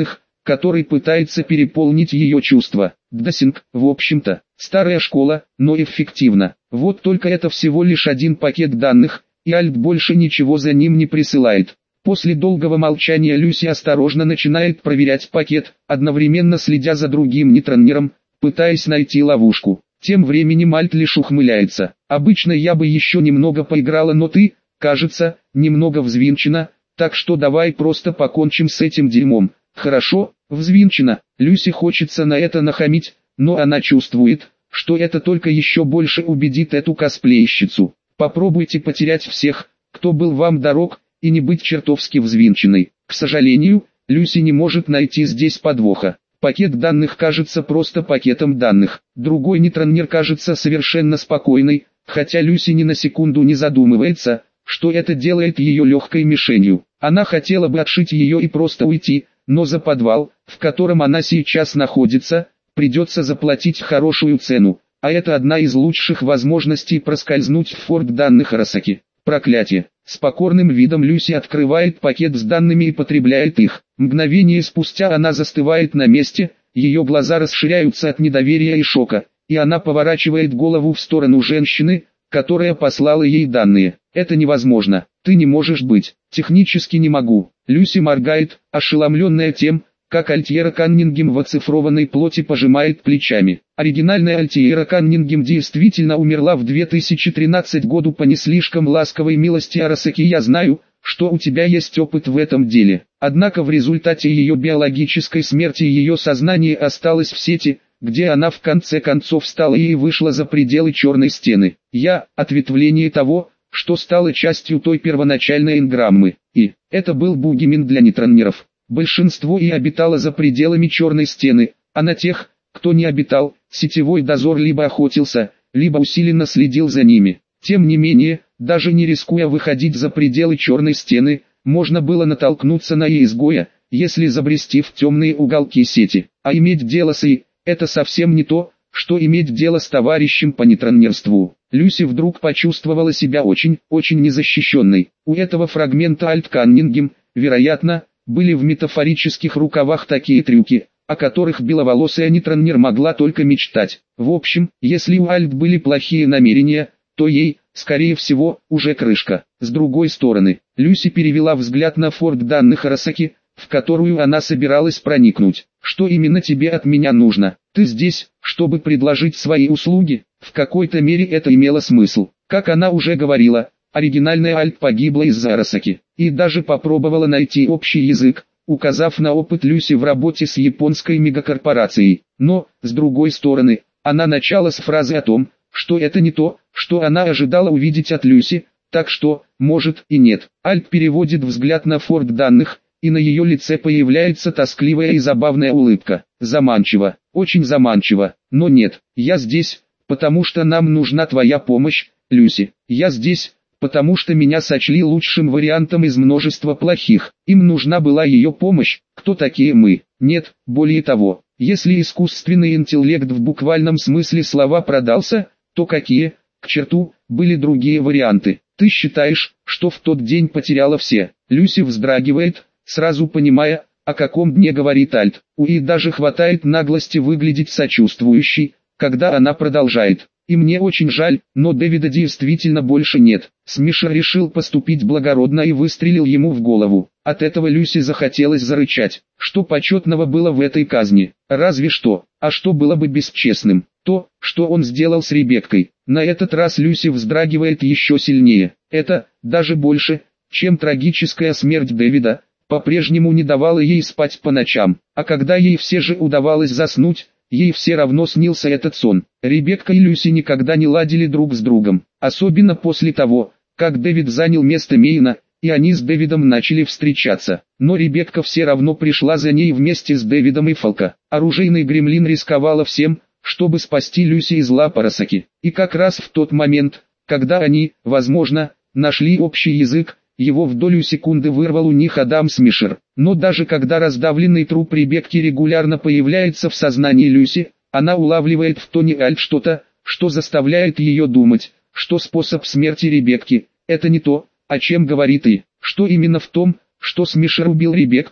Speaker 1: который пытается переполнить ее чувства. Досинг, в общем-то, старая школа, но эффективно. Вот только это всего лишь один пакет данных, и Альт больше ничего за ним не присылает. После долгого молчания Люси осторожно начинает проверять пакет, одновременно следя за другим нейтронером, пытаясь найти ловушку. Тем временем Альт лишь ухмыляется. «Обычно я бы еще немного поиграла, но ты, кажется, немного взвинчена, так что давай просто покончим с этим дерьмом». «Хорошо, взвинчена». Люси хочется на это нахамить, но она чувствует, что это только еще больше убедит эту косплейщицу. Попробуйте потерять всех, кто был вам дорог, и не быть чертовски взвинченной. К сожалению, Люси не может найти здесь подвоха. Пакет данных кажется просто пакетом данных. Другой нейтронер кажется совершенно спокойной, хотя Люси ни на секунду не задумывается, что это делает ее легкой мишенью. Она хотела бы отшить ее и просто уйти, но за подвал, в котором она сейчас находится, придется заплатить хорошую цену, а это одна из лучших возможностей проскользнуть в форт данных Арасаки. Проклятие. С покорным видом Люси открывает пакет с данными и потребляет их. Мгновение спустя она застывает на месте, ее глаза расширяются от недоверия и шока, и она поворачивает голову в сторону женщины, которая послала ей данные. «Это невозможно, ты не можешь быть». «Технически не могу». Люси моргает, ошеломленная тем, как Альтьера Каннингем в оцифрованной плоти пожимает плечами. Оригинальная Альтьера Каннингем действительно умерла в две тысячи тринадцатом году по не слишком ласковой милости Арасаки. Я знаю, что у тебя есть опыт в этом деле. Однако в результате ее биологической смерти ее сознание осталось в сети, где она в конце концов встала и вышла за пределы черной стены. Я – ответвление того, что стало частью той первоначальной энграммы. И это был бугимен для нейтронеров. Большинство и обитало за пределами черной стены, а на тех, кто не обитал, сетевой дозор либо охотился, либо усиленно следил за ними. Тем не менее, даже не рискуя выходить за пределы черной стены, можно было натолкнуться на изгоя, если забрести в темные уголки сети. А иметь дело с И – это совсем не то, что иметь дело с товарищем по нейтронерству. Люси вдруг почувствовала себя очень, очень незащищенной. У этого фрагмента Альт Каннингем, вероятно, были в метафорических рукавах такие трюки, о которых беловолосая нейтронер могла только мечтать. В общем, если у Альт были плохие намерения, то ей, скорее всего, уже крышка. С другой стороны, Люси перевела взгляд на форт данных Арасаки, в которую она собиралась проникнуть. «Что именно тебе от меня нужно? Ты здесь, чтобы предложить свои услуги?» В какой-то мере это имело смысл. Как она уже говорила, оригинальная Альт погибла из-за Арасаки, и даже попробовала найти общий язык, указав на опыт Люси в работе с японской мегакорпорацией. Но, с другой стороны, она начала с фразы о том, что это не то, что она ожидала увидеть от Люси, так что, может и нет. Альт переводит взгляд на форт данных, и на ее лице появляется тоскливая и забавная улыбка. Заманчиво, очень заманчиво, но нет, я здесь, потому что нам нужна твоя помощь, Люси. Я здесь, потому что меня сочли лучшим вариантом из множества плохих. Им нужна была ее помощь. Кто такие мы? Нет, более того, если искусственный интеллект в буквальном смысле слова продался, то какие, к черту, были другие варианты? Ты считаешь, что в тот день потеряла все? Люси вздрагивает, сразу понимая, о каком дне говорит Альт. У И даже хватает наглости выглядеть сочувствующей, когда она продолжает. И мне очень жаль, но Дэвида действительно больше нет. Смишер решил поступить благородно и выстрелил ему в голову. От этого Люси захотелось зарычать. Что почетного было в этой казни? Разве что. А что было бы бесчестным? То, что он сделал с Ребеккой. На этот раз Люси вздрагивает еще сильнее. Это, даже больше, чем трагическая смерть Дэвида, по-прежнему не давала ей спать по ночам. А когда ей все же удавалось заснуть, ей все равно снился этот сон. Ребекка и Люси никогда не ладили друг с другом, особенно после того, как Дэвид занял место Мейна, и они с Дэвидом начали встречаться. Но Ребекка все равно пришла за ней вместе с Дэвидом и Фалко. Оружейный гремлин рисковала всем, чтобы спасти Люси из лап Арасаки. И как раз в тот момент, когда они, возможно, нашли общий язык, его в долю секунды вырвал у них Адам Смишер. Но даже когда раздавленный труп Ребекки регулярно появляется в сознании Люси, она улавливает в тоне Альт что-то, что заставляет ее думать, что способ смерти Ребекки – это не то, о чем говорит И. Что именно в том, что Смишер убил Ребекку,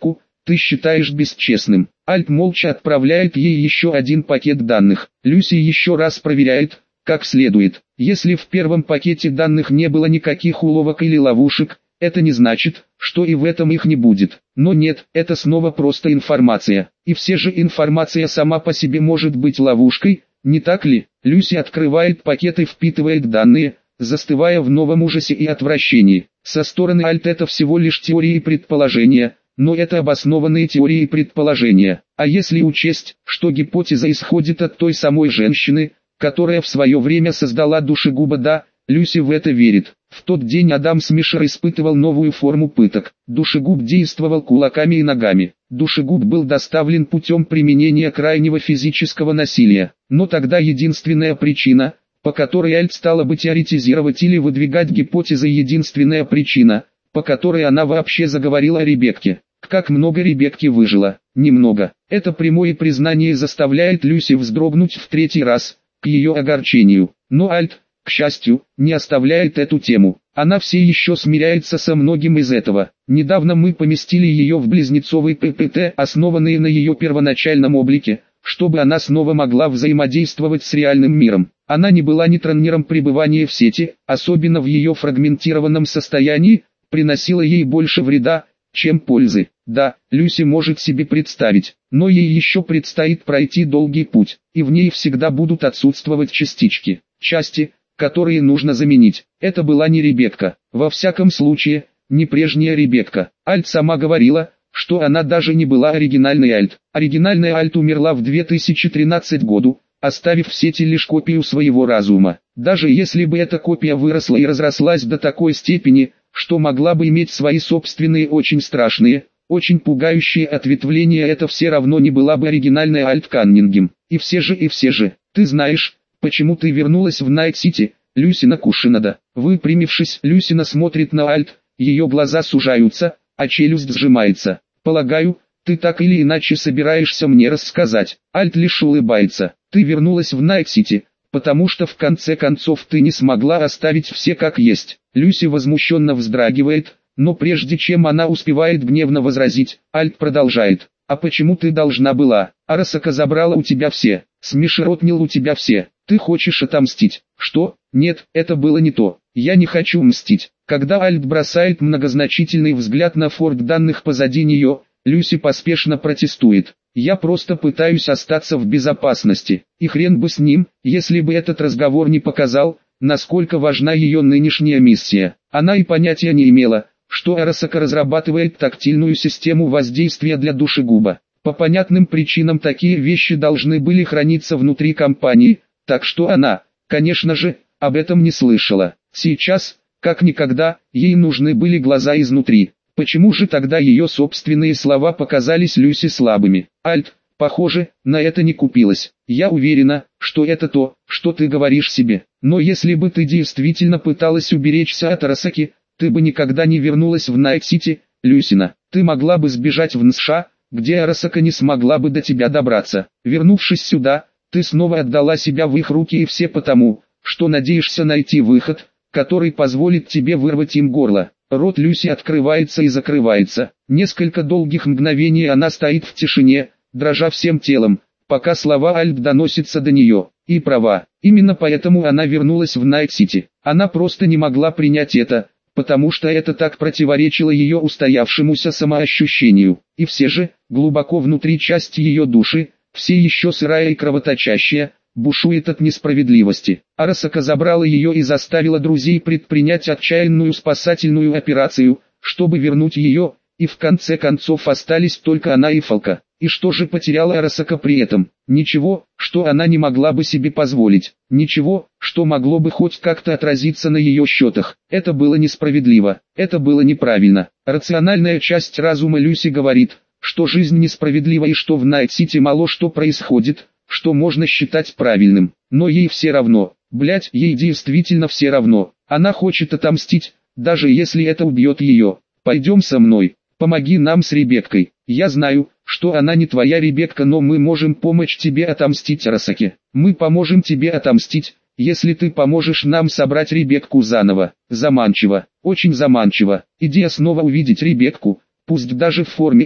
Speaker 1: ты считаешь бесчестным. Альт молча отправляет ей еще один пакет данных. Люси еще раз проверяет, как следует. Если в первом пакете данных не было никаких уловок или ловушек, это не значит, что и в этом их не будет. Но нет, это снова просто информация. И все же информация сама по себе может быть ловушкой, не так ли? Люси открывает пакет и впитывает данные, застывая в новом ужасе и отвращении. Со стороны Альт это всего лишь теории и предположения, но это обоснованные теории и предположения. А если учесть, что гипотеза исходит от той самой женщины, которая в свое время создала душегуба, да, Люси в это верит. В тот день Адам Смишер испытывал новую форму пыток. Душегуб действовал кулаками и ногами. Душегуб был доставлен путем применения крайнего физического насилия. Но тогда единственная причина, по которой Альт стала бы теоретизировать или выдвигать гипотезы, единственная причина, по которой она вообще заговорила о Ребекке. Как много Ребекки выжило? Немного. Это прямое признание заставляет Люси вздрогнуть в третий раз, к ее огорчению. Но Альт, к счастью, не оставляет эту тему. Она все еще смиряется со многим из этого. Недавно мы поместили ее в близнецовый ППТ, основанный на ее первоначальном облике, чтобы она снова могла взаимодействовать с реальным миром. Она не была нейтронером пребывания в сети, особенно в ее фрагментированном состоянии, приносила ей больше вреда, чем пользы. Да, Люси может себе представить, но ей еще предстоит пройти долгий путь, и в ней всегда будут отсутствовать частички, части, которые нужно заменить. Это была не Ребекка, во всяком случае, не прежняя Ребекка. Альт сама говорила, что она даже не была оригинальной Альт. Оригинальная Альт умерла в две тысячи тринадцатом году, оставив в сети лишь копию своего разума. Даже если бы эта копия выросла и разрослась до такой степени, что могла бы иметь свои собственные очень страшные, очень пугающие ответвления, это все равно не была бы оригинальная Альт Каннингем. И все же, и все же, ты знаешь, почему ты вернулась в Найт-Сити, Люсина Кушинада. Выпрямившись, Люсина смотрит на Альт, ее глаза сужаются, а челюсть сжимается. Полагаю, ты так или иначе собираешься мне рассказать. Альт лишь улыбается. Ты вернулась в Найт-Сити, потому что в конце концов ты не смогла оставить все как есть. Люси возмущенно вздрагивает, но прежде чем она успевает гневно возразить, Альт продолжает. А почему ты должна была? Арасака забрала у тебя все. Смишер отнял у тебя все. Ты хочешь отомстить? Что? Нет, это было не то. Я не хочу мстить. Когда Альт бросает многозначительный взгляд на форт данных позади нее, Люси поспешно протестует. Я просто пытаюсь остаться в безопасности. И хрен бы с ним, если бы этот разговор не показал, насколько важна ее нынешняя миссия. Она и понятия не имела, что Арасака разрабатывает тактильную систему воздействия для душегуба. По понятным причинам такие вещи должны были храниться внутри компании, так что она, конечно же, об этом не слышала. Сейчас, как никогда, ей нужны были глаза изнутри. Почему же тогда ее собственные слова показались Люси слабыми? Альт, похоже, на это не купилась. Я уверена, что это то, что ты говоришь себе. Но если бы ты действительно пыталась уберечься от Арасаки, ты бы никогда не вернулась в Найт-Сити, Люсина. Ты могла бы сбежать в НСШ, где Арасака не смогла бы до тебя добраться. Вернувшись сюда, ты снова отдала себя в их руки, и все потому, что надеешься найти выход, который позволит тебе вырвать им горло. Рот Люси открывается и закрывается. Несколько долгих мгновений она стоит в тишине, дрожа всем телом, пока слова Альт доносятся до нее. И права. Именно поэтому она вернулась в Найт-Сити. Она просто не могла принять это, потому что это так противоречило ее устоявшемуся самоощущению. И все же, глубоко внутри части ее души, все еще сырая и кровоточащая, бушует от несправедливости. Арасака забрала ее и заставила друзей предпринять отчаянную спасательную операцию, чтобы вернуть ее, и в конце концов остались только она и Фалка. И что же потеряла Арасака при этом? Ничего, что она не могла бы себе позволить. Ничего, что могло бы хоть как-то отразиться на ее счетах. Это было несправедливо. Это было неправильно. Рациональная часть разума Люси говорит, что жизнь несправедлива и что в Найт-Сити мало что происходит, что можно считать правильным. Но ей все равно. Блять, ей действительно все равно. Она хочет отомстить, даже если это убьет ее. Пойдем со мной. Помоги нам с Ребеккой. Я знаю, что она не твоя Ребекка, но мы можем помочь тебе отомстить Арасаке. Мы поможем тебе отомстить, если ты поможешь нам собрать Ребекку заново. Заманчиво, очень заманчиво. Идея снова увидеть Ребекку, пусть даже в форме И,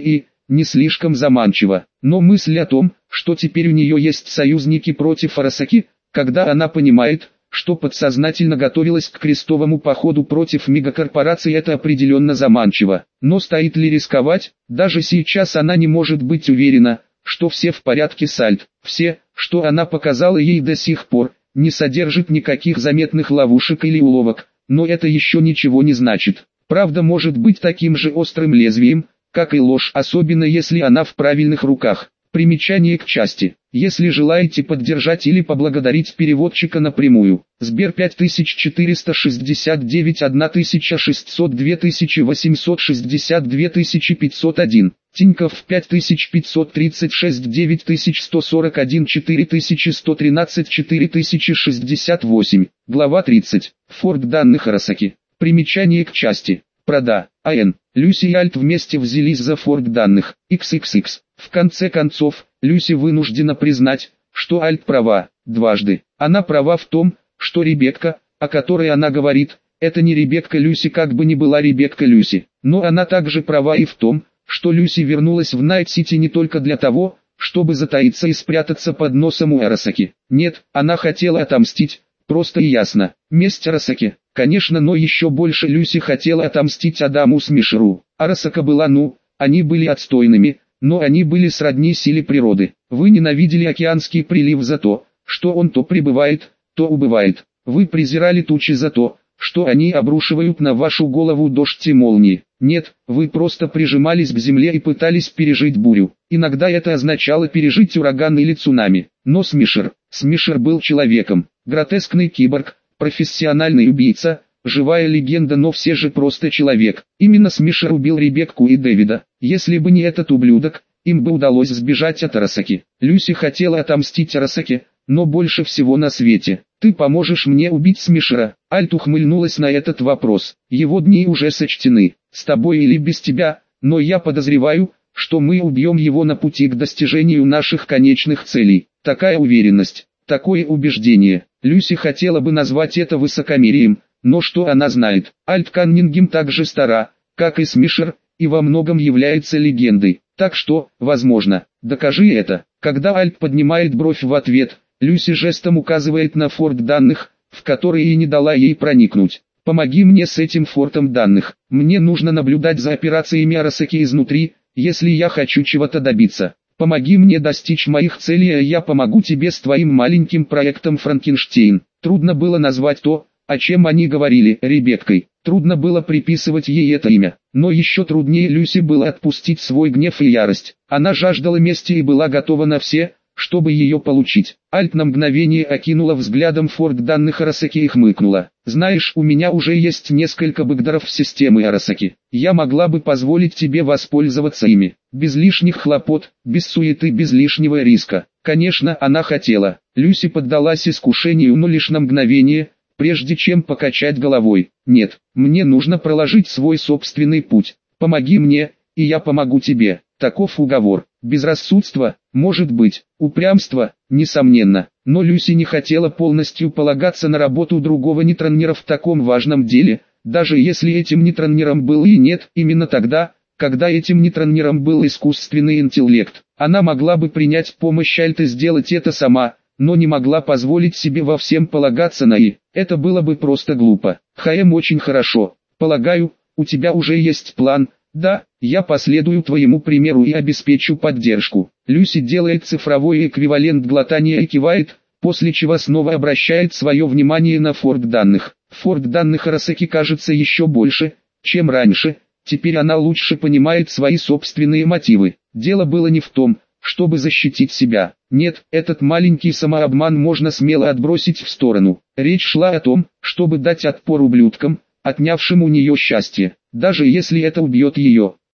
Speaker 1: не слишком заманчиво. Но мысль о том, что теперь у нее есть союзники против Арасаки, когда она понимает, что подсознательно готовилась к крестовому походу против мегакорпораций, это определенно заманчиво. Но стоит ли рисковать? Даже сейчас она не может быть уверена, что все в порядке с Альт. Все, что она показала ей до сих пор, не содержит никаких заметных ловушек или уловок, но это еще ничего не значит. Правда может быть таким же острым лезвием, как и ложь, особенно если она в правильных руках. Примечание к части. Если желаете поддержать или поблагодарить переводчика напрямую, Сбер пять тысяч четыреста шестьдесят девять тысяча шестьсот два тысячи восемьсот шестьдесят два тысячи пятьсот один, Тинькофф пять тысяч пятьсот тридцать шесть девять тысяч сто сорок один четыре тысячи сто тринадцать четыре тысячи шестьдесят восемь, глава тридцать, Форк данных Арасаки. Примечание к части. Прода, АН. Люси и Альт вместе взялись за форк данных, икс икс икс. В конце концов, Люси вынуждена признать, что Альт права, дважды. Она права в том, что Ребекка, о которой она говорит, это не Ребекка Люси, как бы ни была Ребекка Люси. Но она также права и в том, что Люси вернулась в Найт-Сити не только для того, чтобы затаиться и спрятаться под носом у Арасаки. Нет, она хотела отомстить, просто и ясно. Месть Арасаки, конечно, но еще больше Люси хотела отомстить Адаму Смишеру. Арасака была, ну, они были отстойными, но они были сродни силе природы. Вы ненавидели океанский прилив за то, что он то прибывает, то убывает. Вы презирали тучи за то, что они обрушивают на вашу голову дождь и молнии. Нет, вы просто прижимались к земле и пытались пережить бурю. Иногда это означало пережить ураган или цунами. Но Смишер, Смишер был человеком, гротескный киборг, профессиональный убийца, живая легенда, но все же просто человек. Именно Смишер убил Ребекку и Дэвида. Если бы не этот ублюдок, им бы удалось сбежать от Арасаки. Люси хотела отомстить Арасаке, но больше всего на свете. Ты поможешь мне убить Смишера? Альт ухмыльнулась на этот вопрос. Его дни уже сочтены, с тобой или без тебя, но я подозреваю, что мы убьем его на пути к достижению наших конечных целей. Такая уверенность, такое убеждение. Люси хотела бы назвать это высокомерием, но что она знает? Альт Каннингем так же стара, как и Смишер, и во многом является легендой. Так что, возможно, докажи это. Когда Альт поднимает бровь в ответ, Люси жестом указывает на форт данных, в который и не дала ей проникнуть. Помоги мне с этим фортом данных. Мне нужно наблюдать за операциями Арасаки изнутри, если я хочу чего-то добиться. Помоги мне достичь моих целей, а я помогу тебе с твоим маленьким проектом Франкенштейн. Трудно было назвать то, о чем они говорили, Ребеккой. Трудно было приписывать ей это имя. Но еще труднее Люси было отпустить свой гнев и ярость. Она жаждала мести и была готова на все, чтобы ее получить. Альт на мгновение окинула взглядом форт данных Арасаки и хмыкнула. Знаешь, у меня уже есть несколько бэгдеров системы Арасаки. Я могла бы позволить тебе воспользоваться ими. Без лишних хлопот, без суеты, без лишнего риска. Конечно, она хотела. Люси поддалась искушению, но лишь на мгновение, прежде чем покачать головой. Нет, мне нужно проложить свой собственный путь. Помоги мне, и я помогу тебе. Таков уговор. Безрассудство, может быть, упрямство, несомненно. Но Люси не хотела полностью полагаться на работу другого нейтронера в таком важном деле, даже если этим нейтронером был и нет, именно тогда, когда этим нейтронером был искусственный интеллект. Она могла бы принять помощь Альт и сделать это сама, но не могла позволить себе во всем полагаться на И. Это было бы просто глупо. ХМ очень хорошо. Полагаю, у тебя уже есть план. Да, я последую твоему примеру и обеспечу поддержку. Люси делает цифровой эквивалент глотания и кивает, после чего снова обращает свое внимание на форт данных. Форт данных Арасаки кажется еще больше, чем раньше. Теперь она лучше понимает свои собственные мотивы. Дело было не в том, чтобы защитить себя. Нет, этот маленький самообман можно смело отбросить в сторону. Речь шла о том, чтобы дать отпор ублюдкам, отнявшим у нее счастье. Даже если это убьет ее,